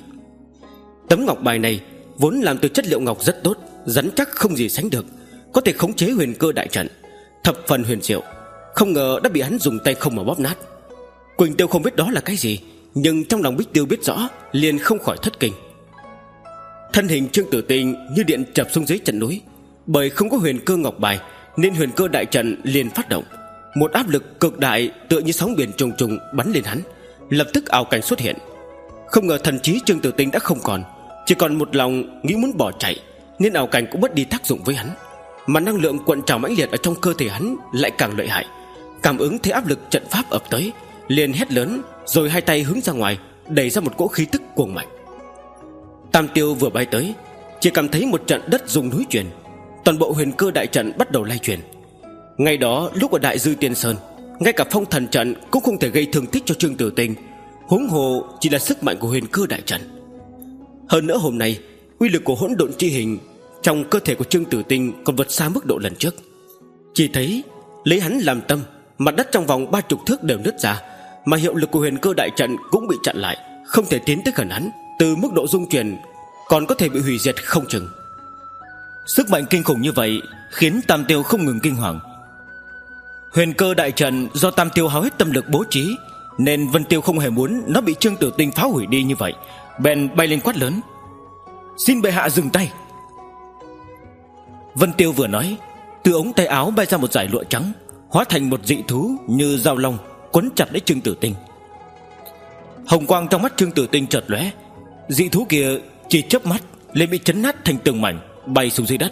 Tấm ngọc bài này vốn làm từ chất liệu ngọc rất tốt, rắn chắc không gì sánh được, có thể khống chế huyền cơ đại trận, thập phần huyền diệu. Không ngờ đã bị hắn dùng tay không mà bóp nát. Quỳnh Tiêu không biết đó là cái gì, nhưng trong lòng Bích Tiêu biết rõ, liền không khỏi thất kinh. Thân hình Trương Tử Tinh như điện chập xuống dưới chân núi. Bởi không có huyền cơ ngọc bài nên huyền cơ đại trận liền phát động. Một áp lực cực đại tựa như sóng biển trùng trùng bắn lên hắn. Lập tức ảo cảnh xuất hiện. Không ngờ thần trí Trương Tử Tinh đã không còn, chỉ còn một lòng nghĩ muốn bỏ chạy, nên ảo cảnh cũng mất đi tác dụng với hắn. Mà năng lượng cuộn trào mãnh liệt ở trong cơ thể hắn lại càng lợi hại. Cảm ứng thấy áp lực trận pháp ập tới, liền hét lớn, rồi hai tay hướng ra ngoài, đẩy ra một cỗ khí tức cuồng mạnh. Tam Tiêu vừa bay tới, chỉ cảm thấy một trận đất rung núi chuyển. Toàn bộ huyền cơ đại trận bắt đầu lay chuyển. Ngày đó lúc ở Đại Dư Tiên Sơn, ngay cả phong thần trận cũng không thể gây thương tích cho Trương Tử Tinh, huống hồ chỉ là sức mạnh của huyền cơ đại trận. Hơn nữa hôm nay, uy lực của hỗn độn chi hình trong cơ thể của Trương Tử Tinh còn vượt xa mức độ lần trước. Chỉ thấy lấy hắn làm tâm, mặt đất trong vòng ba chục thước đều nứt ra, mà hiệu lực của huyền cơ đại trận cũng bị chặn lại, không thể tiến tới gần hắn. Từ mức độ dung chuyển còn có thể bị hủy diệt không chừng. Sức mạnh kinh khủng như vậy khiến Tam Tiêu không ngừng kinh hoàng. Huyền cơ đại trận do Tam Tiêu hao hết tâm lực bố trí, nên Vân Tiêu không hề muốn nó bị Trương Tử Tinh phá hủy đi như vậy, bèn bay lên quát lớn: Xin bệ hạ dừng tay! Vân Tiêu vừa nói, từ ống tay áo bay ra một dải lụa trắng, hóa thành một dị thú như dao long, quấn chặt lấy Trương Tử Tinh. Hồng quang trong mắt Trương Tử Tinh chợt lóe, dị thú kia chỉ chớp mắt liền bị chấn nát thành từng mảnh, bay xuống dưới đất.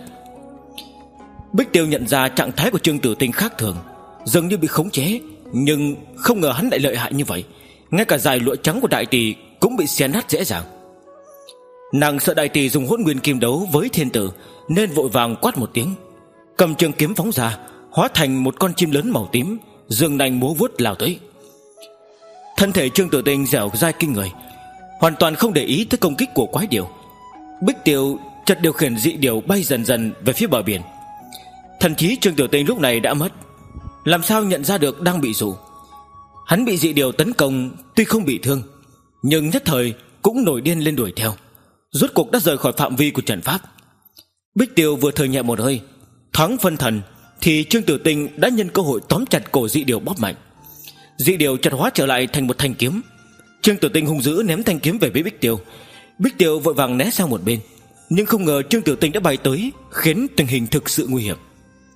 Bích Tiêu nhận ra trạng thái của Trương Tử Tinh khác thường, dường như bị khống chế, nhưng không ngờ hắn lại lợi hại như vậy. Ngay cả dải lụa trắng của đại tỷ cũng bị xé nát dễ dàng. Nàng sợ đại tỷ dùng hỗn nguyên kim đấu với thiên tử, nên vội vàng quát một tiếng, cầm trường kiếm phóng ra, hóa thành một con chim lớn màu tím, dương nanh múa vuốt lao tới. Thân thể Trương Tử Tinh dẻo dai kinh người, hoàn toàn không để ý tới công kích của quái điểu. Bích Tiêu chợt điều khiển dị điểu bay dần dần về phía bờ biển. Thần trí Trương Tử Tinh lúc này đã mất, làm sao nhận ra được đang bị dụ. Hắn bị dị điểu tấn công, tuy không bị thương, nhưng nhất thời cũng nổi điên lên đuổi theo. Rốt cuộc đã rời khỏi phạm vi của trận pháp. Bích Tiêu vừa thở nhẹ một hơi, thoáng phân thần, thì Trương Tử Tinh đã nhân cơ hội tóm chặt cổ dị điểu bóp mạnh. Dị điểu chợt hóa trở lại thành một thanh kiếm. Trương Tử Tinh hung dữ ném thanh kiếm về phía Bích Tiêu. Bích Tiêu vội vàng né sang một bên, nhưng không ngờ Trương Tử Tinh đã bay tới, khiến tình hình thực sự nguy hiểm.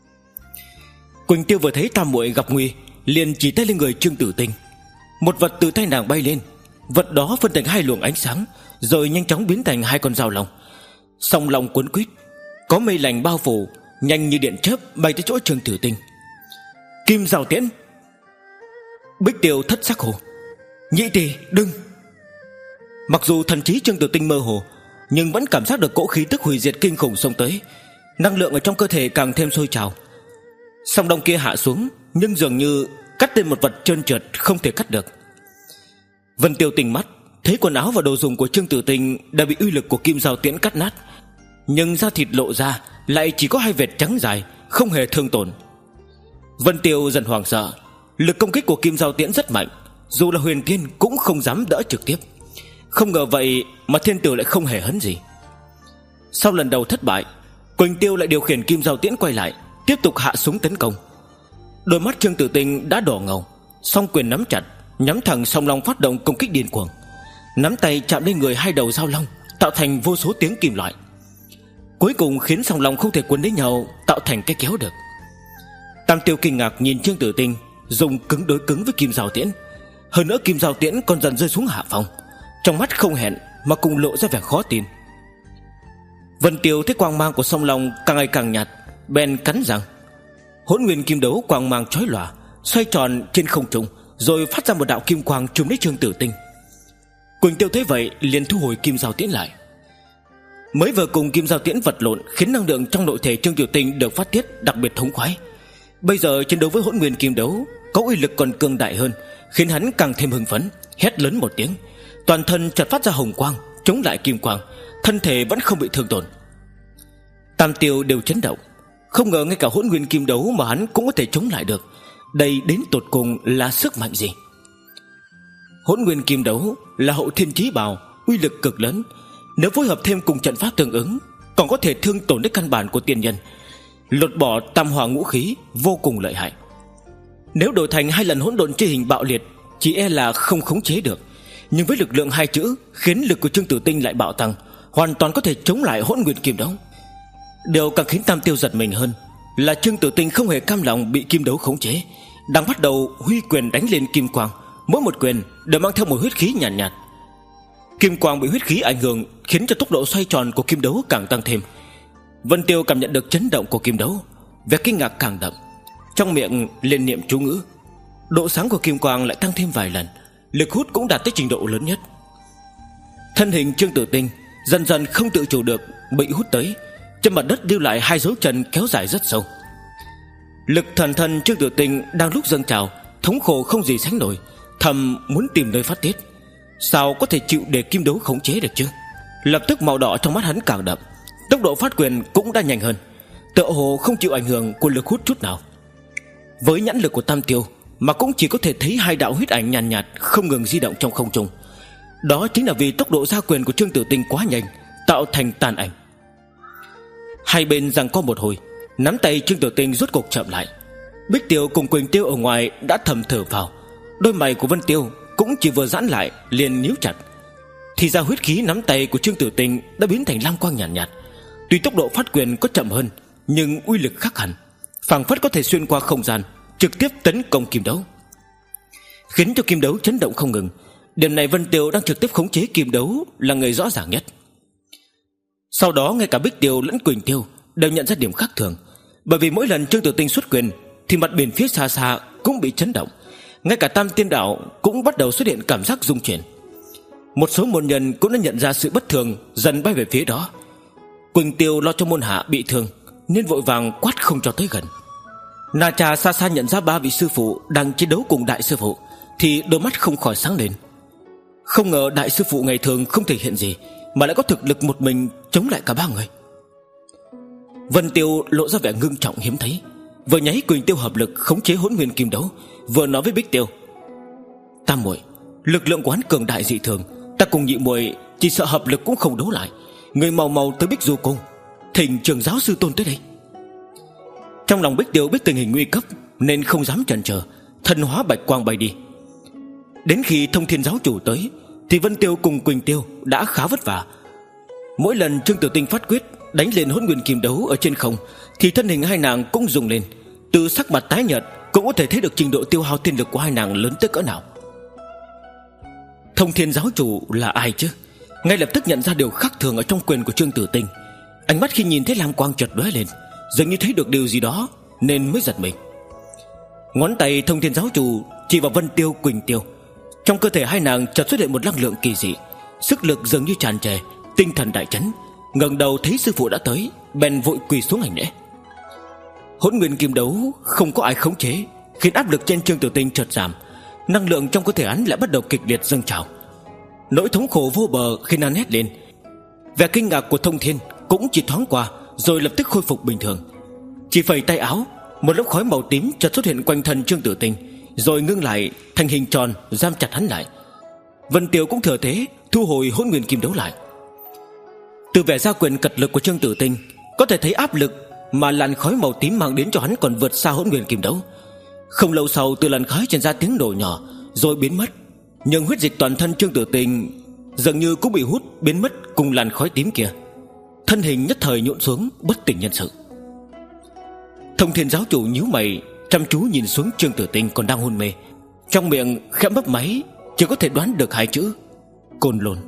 Quỳnh Tiêu vừa thấy tam muội gặp nguy, liền chỉ tay lên người Trương Tử Tinh. Một vật từ tay nàng bay lên, vật đó phân thành hai luồng ánh sáng, rồi nhanh chóng biến thành hai con dao long. Song long cuốn quýt, có mây lành bao phủ, nhanh như điện chớp bay tới chỗ Trương Tử Tinh. Kim Giao Tiễn! Bích Tiêu thất sắc hồ: Nhị tỷ đừng! Mặc dù thần trí Trương Tử Tinh mơ hồ, nhưng vẫn cảm giác được cỗ khí tức hủy diệt kinh khủng xông tới. Năng lượng ở trong cơ thể càng thêm sôi trào. Song long kia hạ xuống, nhưng dường như cắt lên một vật trơn trượt không thể cắt được. Vân Tiêu tỉnh mắt, thấy quần áo và đồ dùng của Trương Tử Tinh đã bị uy lực của Kim Giao Tiễn cắt nát, nhưng da thịt lộ ra lại chỉ có hai vệt trắng dài, không hề thương tổn. Vân Tiêu dần hoảng sợ. Lực công kích của Kim Giao Tiễn rất mạnh, dù là huyền tiên cũng không dám đỡ trực tiếp. Không ngờ vậy mà thiên tử lại không hề hấn gì. Sau lần đầu thất bại, Quỳnh Tiêu lại điều khiển Kim Giao Tiễn quay lại, tiếp tục hạ súng tấn công. Đôi mắt Trương Tử Tinh đã đỏ ngầu, song quyền nắm chặt, nhắm thẳng song long phát động công kích điên cuồng. Nắm tay chạm lên người hai đầu dao long, tạo thành vô số tiếng kim loại. Cuối cùng khiến song long không thể quấn lấy nhau, tạo thành cái kéo được. Tam Tiêu kinh ngạc nhìn Trương Tử Tinh dùng cứng đối cứng với Kim Giao Tiễn. Hơn nữa Kim Giao Tiễn còn dần rơi xuống hạ phong, trong mắt không hẹn mà cùng lộ ra vẻ khó tin. Vân Tiêu thấy quang mang của song long càng ngày càng nhạt, bèn cắn răng: Hỗn nguyên kim đấu quang mang chói lòa, xoay tròn trên không trung, rồi phát ra một đạo kim quang trùm lấy Trương Tử Tinh. Quỳnh Tiêu thấy vậy liền thu hồi kim giao tiễn lại. Mới vừa cùng kim giao tiễn vật lộn, khiến năng lượng trong nội thể Trương Tử Tinh được phát tiết đặc biệt thống khoái. Bây giờ chiến đấu với hỗn nguyên kim đấu có uy lực còn cường đại hơn, khiến hắn càng thêm hưng phấn, hét lớn một tiếng, toàn thân chợt phát ra hồng quang chống lại kim quang, thân thể vẫn không bị thương tổn. Tam tiêu đều chấn động, không ngờ ngay cả hỗn nguyên kim đấu mà hắn cũng có thể chống lại được. Đây đến tột cùng là sức mạnh gì? Hỗn nguyên kim đấu là hậu thiên chí bào, uy lực cực lớn. Nếu phối hợp thêm cùng trận pháp tương ứng, còn có thể thương tổn đến căn bản của tiên nhân, lột bỏ tam hỏa ngũ khí, vô cùng lợi hại. Nếu đổi thành hai lần hỗn độn chi hình bạo liệt, chỉ e là không khống chế được. Nhưng với lực lượng hai chữ, khiến lực của Trương Tử Tinh lại bạo tăng, hoàn toàn có thể chống lại hỗn nguyên kim đấu. Điều càng khiến Tam Tiêu giật mình hơn là Trương Tử Tinh không hề cam lòng bị kim đấu khống chế, đang bắt đầu huy quyền đánh lên kim quang. Mỗi một quyền đều mang theo một huyết khí nhàn nhạt, nhạt. Kim quang bị huyết khí ảnh hưởng, khiến cho tốc độ xoay tròn của kim đấu càng tăng thêm. Vân Tiêu cảm nhận được chấn động của kim đấu, vẻ kinh ngạc càng đậm, trong miệng liên niệm chú ngữ. Độ sáng của kim quang lại tăng thêm vài lần, lực hút cũng đạt tới trình độ lớn nhất. Thân hình Trương Tử Tinh dần dần không tự chủ được bị hút tới, trên mặt đất lưu lại hai dấu chân kéo dài rất sâu. Lực thần thân Trương Tử Tinh đang lúc dâng trào, thống khổ không gì sánh nổi, thầm muốn tìm nơi phát tiết. Sao có thể chịu để kim đấu khống chế được chứ? Lập tức màu đỏ trong mắt hắn càng đậm, tốc độ phát quyền cũng đã nhanh hơn, tựa hồ không chịu ảnh hưởng của lực hút chút nào. Với nhãn lực của Tam Tiêu mà cũng chỉ có thể thấy hai đạo huyết ảnh nhàn nhạt, nhạt không ngừng di động trong không trung. Đó chính là vì tốc độ ra quyền của Trương Tử Tinh quá nhanh, tạo thành tàn ảnh. Hai bên giằng co một hồi, nắm tay Trương Tử Tinh rốt cuộc chậm lại. Bích Tiêu cùng Quỳnh Tiêu ở ngoài đã thầm thở vào, đôi mày của Vân Tiêu cũng chỉ vừa giãn lại liền nhíu chặt. Thì ra huyết khí nắm tay của Trương Tử Tinh đã biến thành lam quang nhàn nhạt, nhạt. Tuy tốc độ phát quyền có chậm hơn, nhưng uy lực khác hẳn, phảng phất có thể xuyên qua không gian, trực tiếp tấn công kim đấu, khiến cho kim đấu chấn động không ngừng. Điểm này Vân Tiêu đang trực tiếp khống chế kim đấu là người rõ ràng nhất. Sau đó ngay cả Bích Tiêu lẫn Quỳnh Tiêu đều nhận ra điểm khác thường, bởi vì mỗi lần Trương Tử Tinh xuất quyền thì mặt biển phía xa xa cũng bị chấn động, ngay cả Tam Tiên Đạo cũng bắt đầu xuất hiện cảm giác rung chuyển. Một số môn nhân cũng đã nhận ra sự bất thường, dần bay về phía đó. Quỳnh Tiêu lo cho môn hạ bị thương nên vội vàng quát không cho tới gần. Na Trà xa xa nhận ra ba vị sư phụ đang chiến đấu cùng đại sư phụ thì đôi mắt không khỏi sáng lên. Không ngờ đại sư phụ ngày thường không thể hiện gì mà lại có thực lực một mình chống lại cả ba người. Vân Tiêu lộ ra vẻ ngưng trọng hiếm thấy, vừa nháy Quỳnh Tiêu hợp lực khống chế hỗn nguyên kim đấu, vừa nói với Bích Tiêu: Tam muội, lực lượng của hắn cường đại dị thường, ta cùng nhị muội chỉ sợ hợp lực cũng không đấu lại. Người mau mau tới Bích Du Cung, thỉnh trưởng giáo sư tôn tới đây. Trong lòng Bích Tiêu biết tình hình nguy cấp nên không dám chần chờ, thần hóa bạch quang bay đi. Đến khi Thông Thiên giáo chủ tới thì Vân Tiêu cùng Quỳnh Tiêu đã khá vất vả. Mỗi lần Trương Tử Tinh phát quyết đánh lên hỗn nguyên kim đấu ở trên không thì thân hình hai nàng cũng rung lên, từ sắc mặt tái nhợt cũng có thể thấy được trình độ tiêu hao tiên lực của hai nàng lớn tới cỡ nào. Thông Thiên giáo chủ là ai chứ? Ngay lập tức nhận ra điều khác thường ở trong quyền của Trương Tử Tinh. Ánh mắt khi nhìn thấy lam quang chợt lóe lên, dường như thấy được điều gì đó nên mới giật mình. Ngón tay Thông Thiên giáo chủ chỉ vào Vân Tiêu, Quỳnh Tiêu. Trong cơ thể hai nàng chợt xuất hiện một năng lượng kỳ dị, sức lực dường như tràn trề, tinh thần đại chấn. Ngẩng đầu thấy sư phụ đã tới, bèn vội quỳ xuống hành lễ. Hỗn nguyên kim đấu không có ai khống chế, khiến áp lực trên Trương Tử Tinh chợt giảm, năng lượng trong cơ thể hắn lại bắt đầu kịch liệt dâng trào. Nỗi thống khổ vô bờ khi hắn hét lên. Vẻ kinh ngạc của Thông Thiên cũng chỉ thoáng qua, rồi lập tức khôi phục bình thường. Chỉ phẩy tay áo, một lớp khói màu tím chợt xuất hiện quanh thân Trương Tử Tinh, rồi ngưng lại thành hình tròn giam chặt hắn lại. Vân Tiêu cũng thừa thế thu hồi hỗn nguyên kim đấu lại. Từ vẻ gia quyền cật lực của Trương Tử Tinh có thể thấy áp lực mà làn khói màu tím mang đến cho hắn còn vượt xa hỗn nguyên kim đấu. Không lâu sau, từ làn khói truyền ra tiếng nổ nhỏ rồi biến mất, nhưng huyết dịch toàn thân Trương Tử Tinh dường như cũng bị hút biến mất cùng làn khói tím kia. Thân hình nhất thời nhũn xuống, bất tỉnh nhân sự. Thông Thiên giáo chủ nhíu mày, chăm chú nhìn xuống Trương Tử Tinh còn đang hôn mê, trong miệng khẽ mấp máy, chỉ có thể đoán được hai chữ: Côn Lôn.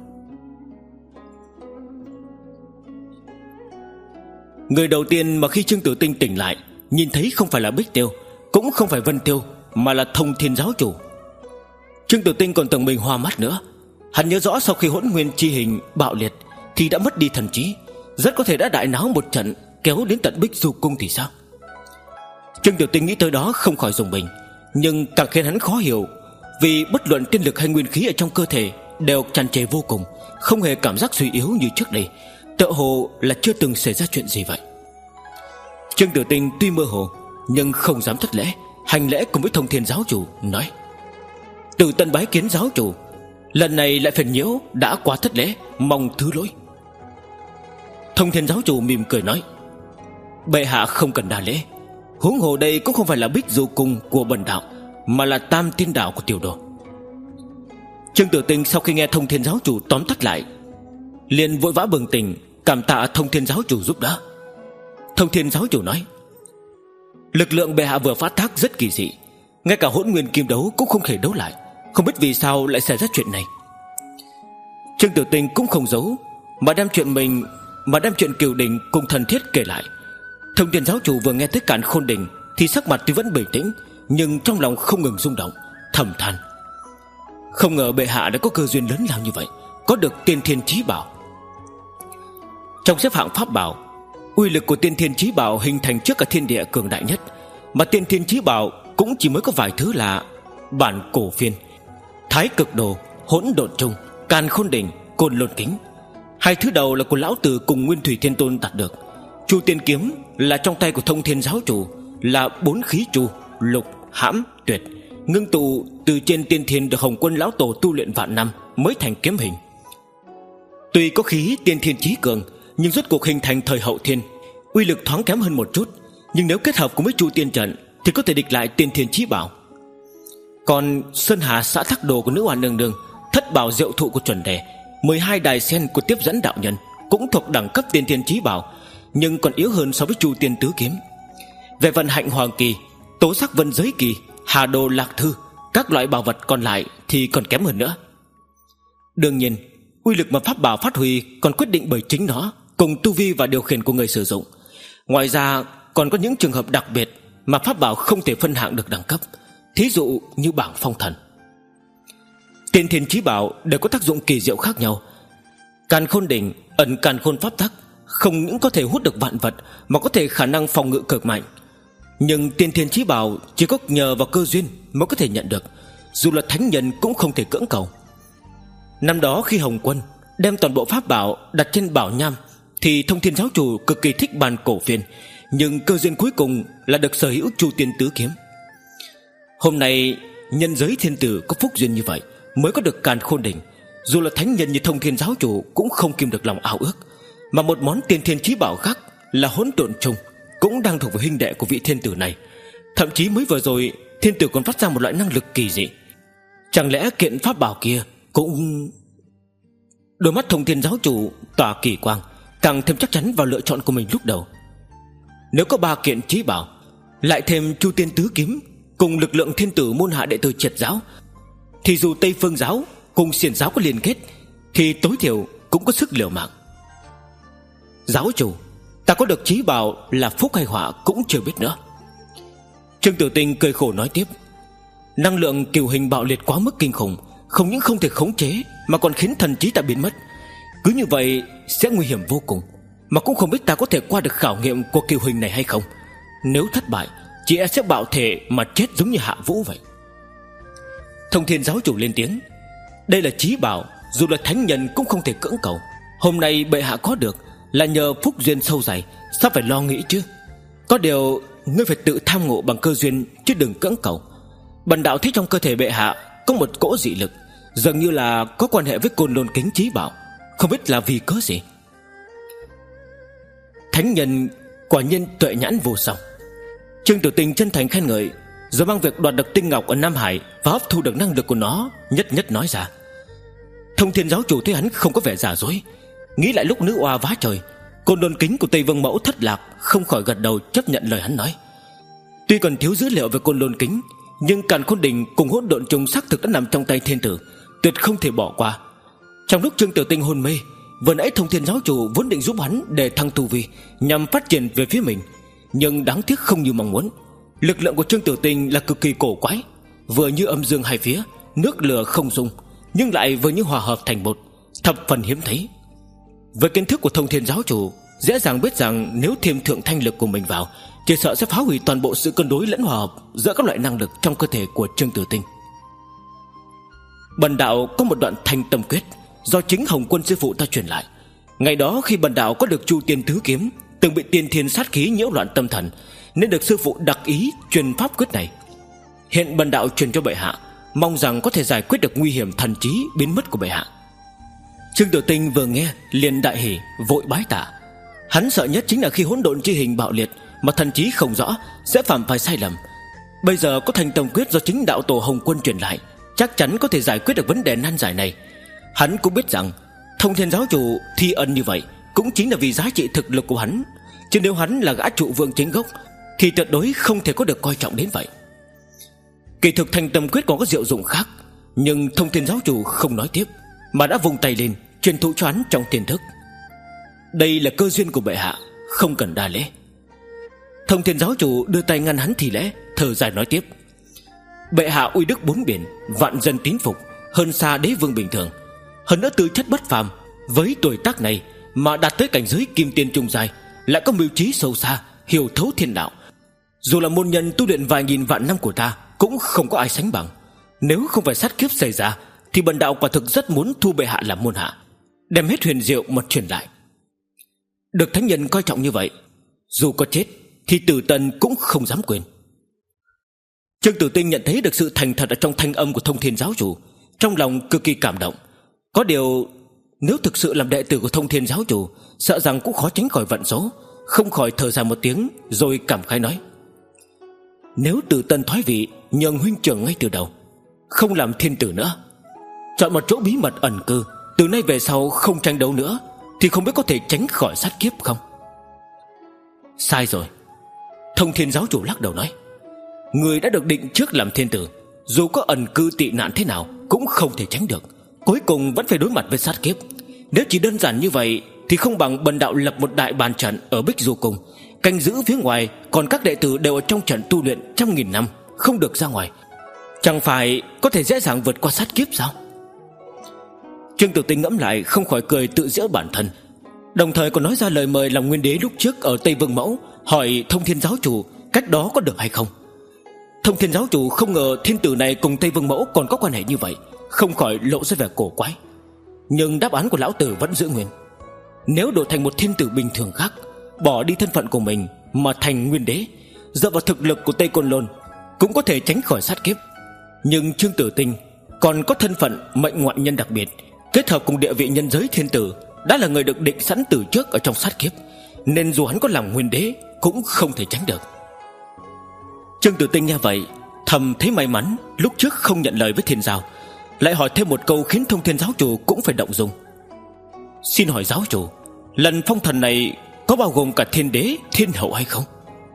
Người đầu tiên mà khi Trương Tử Tinh tỉnh lại nhìn thấy không phải là Bích Tiêu, cũng không phải Vân Tiêu, mà là Thông Thiên giáo chủ. Trương Tiểu Tinh còn tưởng mình hoa mắt nữa. Hắn nhớ rõ sau khi hỗn nguyên chi hình bạo liệt thì đã mất đi thần trí, rất có thể đã đại náo một trận kéo đến tận Bích Du cung thì sao. Trương Tiểu Tinh nghĩ tới đó không khỏi rùng mình, nhưng càng khiến hắn khó hiểu, vì bất luận tiên lực hay nguyên khí ở trong cơ thể đều tràn trề vô cùng, không hề cảm giác suy yếu như trước đây, tựa hồ là chưa từng xảy ra chuyện gì vậy. Trương Tiểu Tinh tuy mơ hồ nhưng không dám thất lễ, hành lễ cùng với Thông Thiên giáo chủ, nói: Từ tận bái kiến giáo chủ, lần này lại phiền nhiễu, đã quá thất lễ, mong thứ lỗi. Thông Thiên giáo chủ mỉm cười nói: Bệ hạ không cần đa lễ, huống hồ đây cũng không phải là Bích Du cung của bần đạo, mà là Tam Tiên Đảo của tiểu đồ. Trương Tiểu Tinh sau khi nghe Thông Thiên giáo chủ tóm tắt lại, liền vội vã bừng tỉnh, cảm tạ Thông Thiên giáo chủ giúp đỡ. Thông Thiên giáo chủ nói: Lực lượng bệ hạ vừa phát thác rất kỳ dị, ngay cả hỗn nguyên kim đấu cũng không thể đấu lại, không biết vì sao lại xảy ra chuyện này. Trương Tiểu Tinh cũng không giấu, mà đem chuyện mình Mà đem chuyện Kiều Đình cùng thần thiết kể lại. Thông Thiên giáo chủ vừa nghe tới Càn Khôn Đình thì sắc mặt tuy vẫn bình tĩnh, nhưng trong lòng không ngừng rung động, thầm than: Không ngờ bệ hạ đã có cơ duyên lớn lao như vậy, có được Tiên Thiên Chí Bảo. Trong xếp hạng pháp bảo, uy lực của Tiên Thiên Chí Bảo hình thành trước cả thiên địa cường đại nhất, mà Tiên Thiên Chí Bảo cũng chỉ mới có vài thứ là Bản Cổ Phiên, Thái Cực Đồ, Hỗn Độn Trung, Càn Khôn Đình, Côn Lôn Kính. Hai thứ đầu là của lão tử cùng Nguyên Thủy Thiên Tôn đạt được. Chu Tiên Kiếm là trong tay của Thông Thiên giáo chủ, là bốn khí chu, lục, hãm, tuyệt, ngưng tụ từ trên tiên thiên được Hồng Quân lão tổ tu luyện vạn năm mới thành kiếm hình. Tuy có khí tiên thiên chí cường, nhưng rốt cuộc hình thành thời hậu thiên, uy lực thoáng kém hơn một chút, nhưng nếu kết hợp cùng với Chu Tiên trận thì có thể địch lại Tiên Thiên Chí Bảo. Còn Sơn Hà Xã Thác Đồ của Nữ Hoa Nương Nương, Thất Bảo Diệu Thụ của Chuẩn Đề, mười hai đài sen của Tiếp Dẫn đạo nhân cũng thuộc đẳng cấp Tiên Thiên Chí Bảo, nhưng còn yếu hơn so với Chu Tiên Tứ Kiếm. Về vận hạnh hoàng kỳ, tố sắc vân giới kỳ, hà đồ lạc thư, các loại bảo vật còn lại thì còn kém hơn nữa. Đương nhiên, uy lực mà pháp bảo phát huy còn quyết định bởi chính nó cùng tu vi và điều khiển của người sử dụng. Ngoài ra còn có những trường hợp đặc biệt mà pháp bảo không thể phân hạng được đẳng cấp, thí dụ như bảng phong thần. Tiên Thiên Chí Bảo đều có tác dụng kỳ diệu khác nhau. Càn Khôn Đỉnh ẩn càn khôn pháp tắc, không những có thể hút được vạn vật mà có thể khả năng phòng ngự cực mạnh. Nhưng Tiên Thiên Chí Bảo chỉ có nhờ vào cơ duyên mới có thể nhận được, dù là thánh nhân cũng không thể cưỡng cầu. Năm đó khi Hồng Quân đem toàn bộ pháp bảo đặt trên bảo nham thì Thông Thiên giáo chủ cực kỳ thích Bàn Cổ Phiên, nhưng cơ duyên cuối cùng là được sở hữu Chu Tiên Tứ Kiếm. Hôm nay nhân giới thiên tử có phúc duyên như vậy mới có được Càn Khôn Đỉnh, dù là thánh nhân như Thông Thiên giáo chủ cũng không kìm được lòng ao ước. Mà một món Tiên Thiên Chí Bảo khác là Hỗn Độn Trung cũng đang thuộc về huynh đệ của vị thiên tử này. Thậm chí mới vừa rồi thiên tử còn phát ra một loại năng lực kỳ dị. Chẳng lẽ kiện pháp bảo kia cũng... Đôi mắt Thông Thiên giáo chủ tỏa kỳ quang, càng thêm chắc chắn vào lựa chọn của mình lúc đầu. Nếu có ba kiện chí bảo, lại thêm Chu Tiên Tứ Kiếm cùng lực lượng thiên tử môn hạ đệ tử Triệt giáo, thì dù Tây Phương giáo cùng Xiển giáo có liên kết thì tối thiểu cũng có sức liều mạng. Giáo chủ, ta có được chí bảo là phúc hay họa cũng chưa biết nữa. Trương Tiểu Tinh cười khổ nói tiếp: Năng lượng kiều hình bạo liệt quá mức kinh khủng, không những không thể khống chế mà còn khiến thần trí ta biến mất. Cứ như vậy sẽ nguy hiểm vô cùng, mà cũng không biết ta có thể qua được khảo nghiệm của kiều hình này hay không. Nếu thất bại, chị e sẽ bạo thể mà chết giống như Hạ Vũ vậy. Thông Thiên giáo chủ lên tiếng: Đây là chí bảo, dù là thánh nhân cũng không thể cưỡng cầu. Hôm nay bệ hạ có được là nhờ phúc duyên sâu dày, sao phải lo nghĩ chứ. Có điều ngươi phải tự tham ngộ bằng cơ duyên, chứ đừng cưỡng cầu. Bần đạo thấy trong cơ thể bệ hạ có một cỗ dị lực, dường như là có quan hệ với Côn Lôn Kính chí bảo, không biết là vì cớ gì. Thánh nhân quả nhiên tuệ nhãn vô song. Trương Tiểu Tinh chân thành khen ngợi, rồi mang việc đoạt được tinh ngọc ở Nam Hải và hấp thu được năng lực của nó nhất nhất nói ra. Thông Thiên giáo chủ thấy hắn không có vẻ giả dối, nghĩ lại lúc nữ oa vá trời, Côn Lôn Kính của Tây Vương mẫu thất lạc, không khỏi gật đầu chấp nhận lời hắn nói. Tuy còn thiếu dữ liệu về Côn Lôn Kính, nhưng Càn Khôn Đỉnh cùng Hỗn Độn Trùng xác thực đã nằm trong tay thiên tử, tuyệt không thể bỏ qua. Trong lúc Trương Tiểu Tinh hôn mê, vừa nãy Thông Thiên giáo chủ vốn định giúp hắn để thăng tu vi nhằm phát triển về phía mình, Nhưng đáng tiếc không như mong muốn. Lực lượng của Trương Tử Tinh là cực kỳ cổ quái, vừa như âm dương hai phía, nước lửa không dung, nhưng lại vừa như hòa hợp thành một, thập phần hiếm thấy. Với kiến thức của Thông Thiên giáo chủ, dễ dàng biết rằng nếu thêm thượng thanh lực của mình vào, chỉ sợ sẽ phá hủy toàn bộ sự cân đối lẫn hòa hợp giữa các loại năng lực trong cơ thể của Trương Tử Tinh. Bần đạo có một đoạn thanh tâm quyết do chính Hồng Quân sư phụ ta truyền lại. Ngày đó khi bần đạo có được Chu Tiên Tứ Kiếm, từng bị tiên thiên sát khí nhiễu loạn tâm thần, nên được sư phụ đặc ý truyền pháp quyết này. Hiện bần đạo truyền cho bệ hạ, mong rằng có thể giải quyết được nguy hiểm thần trí biến mất của bệ hạ. Trương Tử Tinh vừa nghe liền đại hỉ, vội bái tạ. Hắn sợ nhất chính là khi hỗn độn chi hình bạo liệt mà thần trí không rõ, sẽ phạm phải sai lầm. Bây giờ có thanh tâm quyết do chính đạo tổ Hồng Quân truyền lại, chắc chắn có thể giải quyết được vấn đề nan giải này. Hắn cũng biết rằng Thông Thiên giáo chủ thi ân như vậy cũng chính là vì giá trị thực lực của hắn, chứ nếu hắn là gã trụ vương chính gốc thì tuyệt đối không thể có được coi trọng đến vậy. Kỳ thực thanh tâm quyết còn có diệu dụng khác, nhưng Thông Thiên giáo chủ không nói tiếp, mà đã vùng tay lên truyền thụ cho hắn trong tiềm thức. Đây là cơ duyên của bệ hạ, không cần đa lễ. Thông Thiên giáo chủ đưa tay ngăn hắn thì lễ, thở dài nói tiếp: bệ hạ uy đức bốn biển, vạn dân tín phục, hơn xa đế vương bình thường. Hơn nữa tư chất bất phàm, với tuổi tác này mà đạt tới cảnh giới kim tiên trung giai, lại có mưu trí sâu xa, hiểu thấu thiên đạo. Dù là môn nhân tu luyện vài nghìn vạn năm của ta cũng không có ai sánh bằng. Nếu không phải sát kiếp xảy ra thì bần đạo quả thực rất muốn thu bệ hạ làm môn hạ, đem hết huyền diệu mà truyền lại. Được thánh nhân coi trọng như vậy, dù có chết thì Tử Tần cũng không dám quên. Trương Tử Tinh nhận thấy được sự thành thật ở trong thanh âm của Thông Thiên giáo chủ, trong lòng cực kỳ cảm động. Có điều nếu thực sự làm đệ tử của Thông Thiên giáo chủ, sợ rằng cũng khó tránh khỏi vận số. Không khỏi thở dài một tiếng, rồi cảm khái nói: nếu Tử Tần thoái vị, nhường huynh trưởng ngay từ đầu, không làm thiên tử nữa, chọn một chỗ bí mật ẩn cư, từ nay về sau không tranh đấu nữa, thì không biết có thể tránh khỏi sát kiếp không? Sai rồi. Thông Thiên giáo chủ lắc đầu nói: người đã được định trước làm thiên tử, dù có ẩn cư tị nạn thế nào cũng không thể tránh được, cuối cùng vẫn phải đối mặt với sát kiếp. Nếu chỉ đơn giản như vậy thì không bằng bần đạo lập một đại bàn trận ở Bích Du Cung, canh giữ phía ngoài, còn các đệ tử đều ở trong trận tu luyện trăm nghìn năm, không được ra ngoài. Chẳng phải có thể dễ dàng vượt qua sát kiếp sao? Trương Tử Tinh ngẫm lại không khỏi cười tự giễu bản thân, đồng thời còn nói ra lời mời làm nguyên đế lúc trước ở Tây Vương Mẫu, hỏi Thông Thiên giáo chủ cách đó có được hay không. Thông Thiên giáo chủ không ngờ thiên tử này cùng Tây Vương Mẫu còn có quan hệ như vậy, không khỏi lộ ra vẻ cổ quái. Nhưng đáp án của lão tử vẫn giữ nguyên. Nếu đổi thành một thiên tử bình thường khác, bỏ đi thân phận của mình mà thành nguyên đế, dựa vào thực lực của Tây Côn Lôn cũng có thể tránh khỏi sát kiếp. Nhưng Trương Tử Tinh còn có thân phận mệnh ngoại nhân đặc biệt, kết hợp cùng địa vị nhân giới thiên tử, đã là người được định sẵn từ trước ở trong sát kiếp, nên dù hắn có làm nguyên đế cũng không thể tránh được. Trương Tử Tinh nghe vậy thầm thấy may mắn lúc trước không nhận lời với Thiên Giao, lại hỏi thêm một câu khiến Thông Thiên giáo chủ cũng phải động dung: xin hỏi giáo chủ, lần phong thần này có bao gồm cả thiên đế, thiên hậu hay không?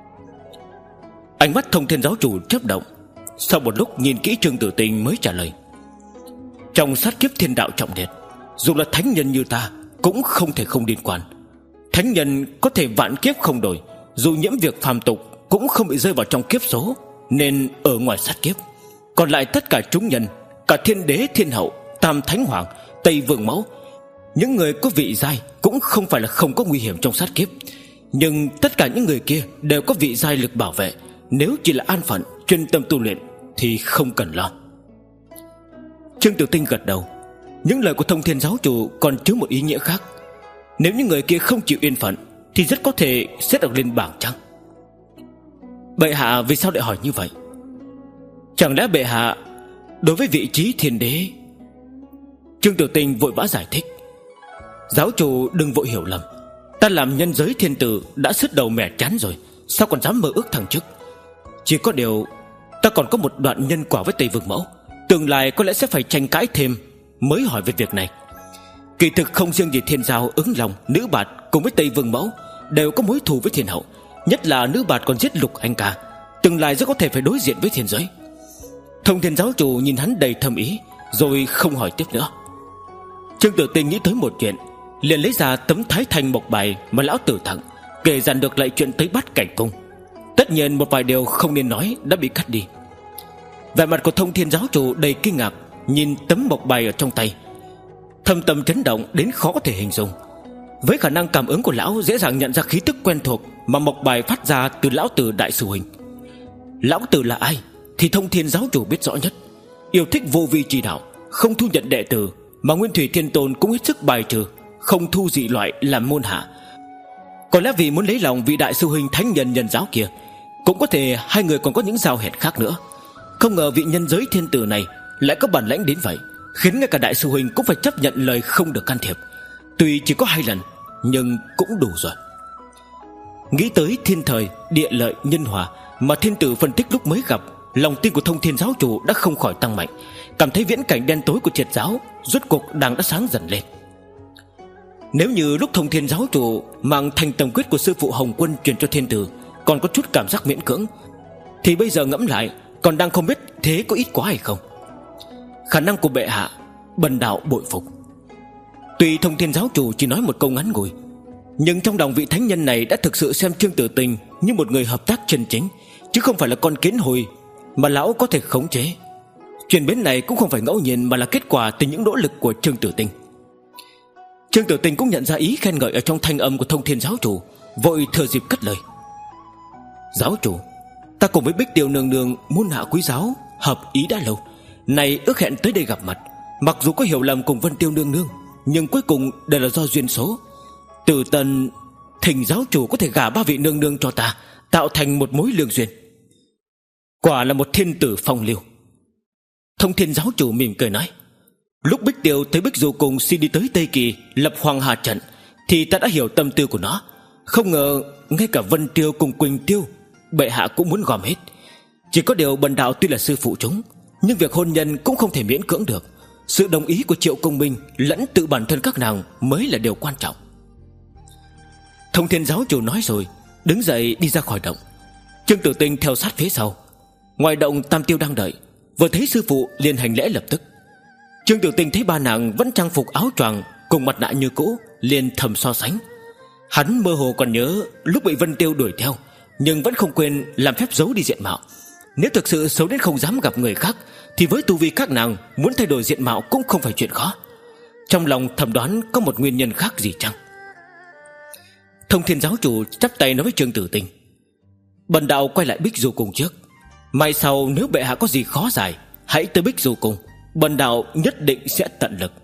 Ánh mắt Thông Thiên giáo chủ chớp động, sau một lúc nhìn kỹ Trương Tử Tinh mới trả lời: trong sát kiếp thiên đạo trọng liệt, dù là thánh nhân như ta cũng không thể không liên quan. Thánh nhân có thể vạn kiếp không đổi, dù nhiễm việc phàm tục cũng không bị rơi vào trong kiếp số, nên ở ngoài sát kiếp. Còn lại tất cả chúng nhân, cả thiên đế, thiên hậu, tam thánh hoàng, Tây Vương Mẫu, những người có vị giai cũng không phải là không có nguy hiểm trong sát kiếp. Nhưng tất cả những người kia đều có vị giai lực bảo vệ, nếu chỉ là an phận, chuyên tâm tu luyện thì không cần lo. Trương Tử Tinh gật đầu. Những lời của Thông Thiên giáo chủ còn chứa một ý nghĩa khác. Nếu những người kia không chịu yên phận thì rất có thể sẽ được lên bảng trắng. Bệ hạ vì sao lại hỏi như vậy? Chẳng lẽ bệ hạ đối với vị trí thiên đế? Trương Tử Tinh vội vã giải thích: giáo chủ đừng vội hiểu lầm, ta làm nhân giới thiên tử đã sứt đầu mẻ chán rồi, sao còn dám mơ ước thăng chức? Chỉ có điều ta còn có một đoạn nhân quả với Tây Vương Mẫu, tương lai có lẽ sẽ phải tranh cãi thêm, mới hỏi về việc này. Kỳ thực không riêng gì Thiên Giao, Ứng Long, Nữ Bạt cùng với Tây Vương Mẫu đều có mối thù với Thiên Hậu, nhất là Nữ Bạt còn giết Lục Anh Ca, tương lai rất có thể phải đối diện với thiên giới. Thông Thiên giáo chủ nhìn hắn đầy thâm ý, rồi không hỏi tiếp nữa. Trương Tử Tinh nghĩ tới một chuyện, liền lấy ra tấm Thái Thanh Mộc bài mà lão tử tặng, kể dàn được lại chuyện tới Bát Cảnh Cung, Tất nhiên một vài điều không nên nói đã bị cắt đi. Vẻ mặt của Thông Thiên giáo chủ đầy kinh ngạc, nhìn tấm mộc bài ở trong tay, thâm tâm chấn động đến khó có thể hình dung. Với khả năng cảm ứng của lão, dễ dàng nhận ra khí tức quen thuộc mà mộc bài phát ra từ lão tử đại sư huynh. Lão tử là ai thì Thông Thiên giáo chủ biết rõ nhất. Yêu thích vô vi chỉ đạo, không thu nhận đệ tử, mà Nguyên Thủy Thiên Tôn cũng hết sức bài trừ, không thu dị loại làm môn hạ. Có lẽ vì muốn lấy lòng vị đại sư huynh thánh nhân nhân giáo kia, cũng có thể hai người còn có những giao hẹn khác nữa. Không ngờ vị nhân giới thiên tử này lại có bản lãnh đến vậy, khiến ngay cả đại sư huynh cũng phải chấp nhận lời không được can thiệp. Tuy chỉ có hai lần, nhưng cũng đủ rồi. Nghĩ tới thiên thời, địa lợi, nhân hòa mà thiên tử phân tích lúc mới gặp, lòng tin của Thông Thiên giáo chủ đã không khỏi tăng mạnh, cảm thấy viễn cảnh đen tối của triệt giáo rốt cuộc đang đã sáng dần lên. Nếu như lúc Thông Thiên giáo chủ mang thành tầm quyết của sư phụ Hồng Quân truyền cho thiên tử còn có chút cảm giác miễn cưỡng, thì bây giờ ngẫm lại còn đang không biết thế có ít quá hay không. Khả năng của bệ hạ, bần đạo bội phục. Tuy Thông Thiên giáo chủ chỉ nói một câu ngắn ngủi, nhưng trong lòng vị thánh nhân này đã thực sự xem Trương Tử Tình như một người hợp tác chân chính, chứ không phải là con kiến hôi mà lão có thể khống chế. Chuyển biến này cũng không phải ngẫu nhiên, mà là kết quả từ những nỗ lực của Trương Tử Tình. Trương Tử Tình cũng nhận ra ý khen ngợi ở trong thanh âm của Thông Thiên giáo chủ, vội thừa dịp cất lời: Giáo chủ, ta cùng với Bích Tiêu nương nương môn hạ quý giáo hợp ý đã lâu, nay ước hẹn tới đây gặp mặt. Mặc dù có hiểu lầm cùng Vân Tiêu nương nương, nhưng cuối cùng đều là do duyên số. Từ Tần thỉnh giáo chủ có thể gả ba vị nương nương cho ta, tạo thành một mối lương duyên. Quả là một thiên tử phong lưu. Thông Thiên giáo chủ mỉm cười nói: Lúc Bích Tiêu thấy Bích Du cùng xin đi tới Tây Kỳ lập Hoàng Hà trận, thì ta đã hiểu tâm tư của nó. Không ngờ ngay cả Vân Tiêu cùng Quỳnh Tiêu bệ hạ cũng muốn gom hết. Chỉ có điều bần đạo tuy là sư phụ chúng, nhưng việc hôn nhân cũng không thể miễn cưỡng được. Sự đồng ý của Triệu Công Minh lẫn tự bản thân các nàng mới là điều quan trọng. Thông Thiên giáo chủ nói rồi đứng dậy đi ra khỏi động. Trương Tử Tình theo sát phía sau. Ngoài động Tam Tiêu đang đợi, vừa thấy sư phụ liền hành lễ lập tức. Trương Tử Tình thấy ba nàng vẫn trang phục áo choàng cùng mặt nạ như cũ, liền thầm so sánh. Hắn mơ hồ còn nhớ lúc bị Vân Tiêu đuổi theo, nhưng vẫn không quên làm phép giấu đi diện mạo. Nếu thực sự xấu đến không dám gặp người khác, thì với tu vi các nàng muốn thay đổi diện mạo cũng không phải chuyện khó. Trong lòng thầm đoán có một nguyên nhân khác gì chăng. Thông Thiên giáo chủ chắp tay nói với Trương Tử Tình: Bần đạo quay lại Bích Du Cung trước. Mai sau nếu bệ hạ có gì khó giải, hãy tới Bích Du Cung, bần đạo nhất định sẽ tận lực.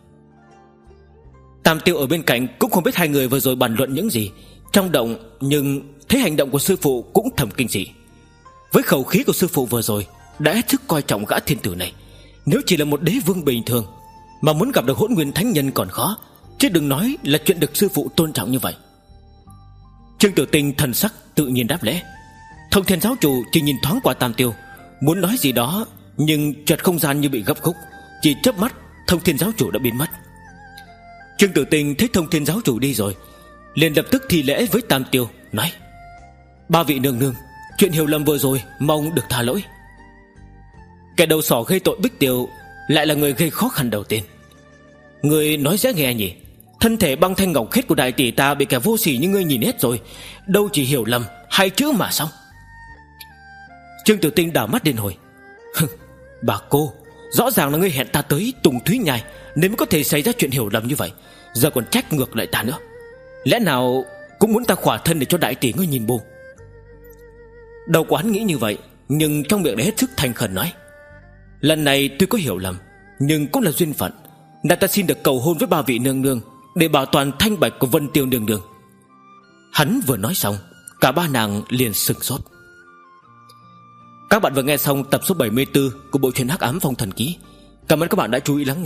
Tam Tiêu ở bên cạnh cũng không biết hai người vừa rồi bàn luận những gì trong động, nhưng thấy hành động của sư phụ cũng thầm kinh dị. Với khẩu khí của sư phụ vừa rồi đã hết sức coi trọng gã thiên tử này. Nếu chỉ là một đế vương bình thường mà muốn gặp được Hỗn Nguyên thánh nhân còn khó, chứ đừng nói là chuyện được sư phụ tôn trọng như vậy. Trương Tử Tình thần sắc tự nhiên đáp lễ. Thông Thiên giáo chủ chỉ nhìn thoáng qua Tam Tiêu, muốn nói gì đó, nhưng chợt không gian như bị gấp khúc, chỉ chớp mắt Thông Thiên giáo chủ đã biến mất. Trương Tử Tình thấy Thông Thiên giáo chủ đi rồi, liền lập tức thi lễ với Tam Tiêu, nói: Ba vị nương nương, chuyện hiểu lầm vừa rồi mong được tha lỗi. Kẻ đầu sỏ gây tội Bích Tiêu lại là người gây khó khăn đầu tiên. Người nói dễ nghe nhỉ? Thân thể băng thanh ngọc khiết của đại tỷ ta bị kẻ vô sỉ như ngươi nhìn hết rồi, đâu chỉ hiểu lầm hai chữ mà xong. Trương Tử Tinh đảo mắt điên hồi: Bà cô, rõ ràng là ngươi hẹn ta tới Tùng Thúy Nhai nên mới có thể xảy ra chuyện hiểu lầm như vậy, giờ còn trách ngược lại ta nữa. Lẽ nào cũng muốn ta khỏa thân để cho đại tỷ ngươi nhìn bù? Đầu của hắn nghĩ như vậy, nhưng trong miệng lại hết sức thành khẩn nói: Lần này tuy có hiểu lầm, nhưng cũng là duyên phận. Là ta xin được cầu hôn với ba vị nương nương để bảo toàn thanh bạch của Vân Tiêu nương nương. Hắn vừa nói xong, cả ba nàng liền sửng sốt. Các bạn vừa nghe xong tập số bảy mươi tư của bộ truyện Hắc Ám Phong Thần Ký. Cảm ơn các bạn đã chú ý lắng nghe.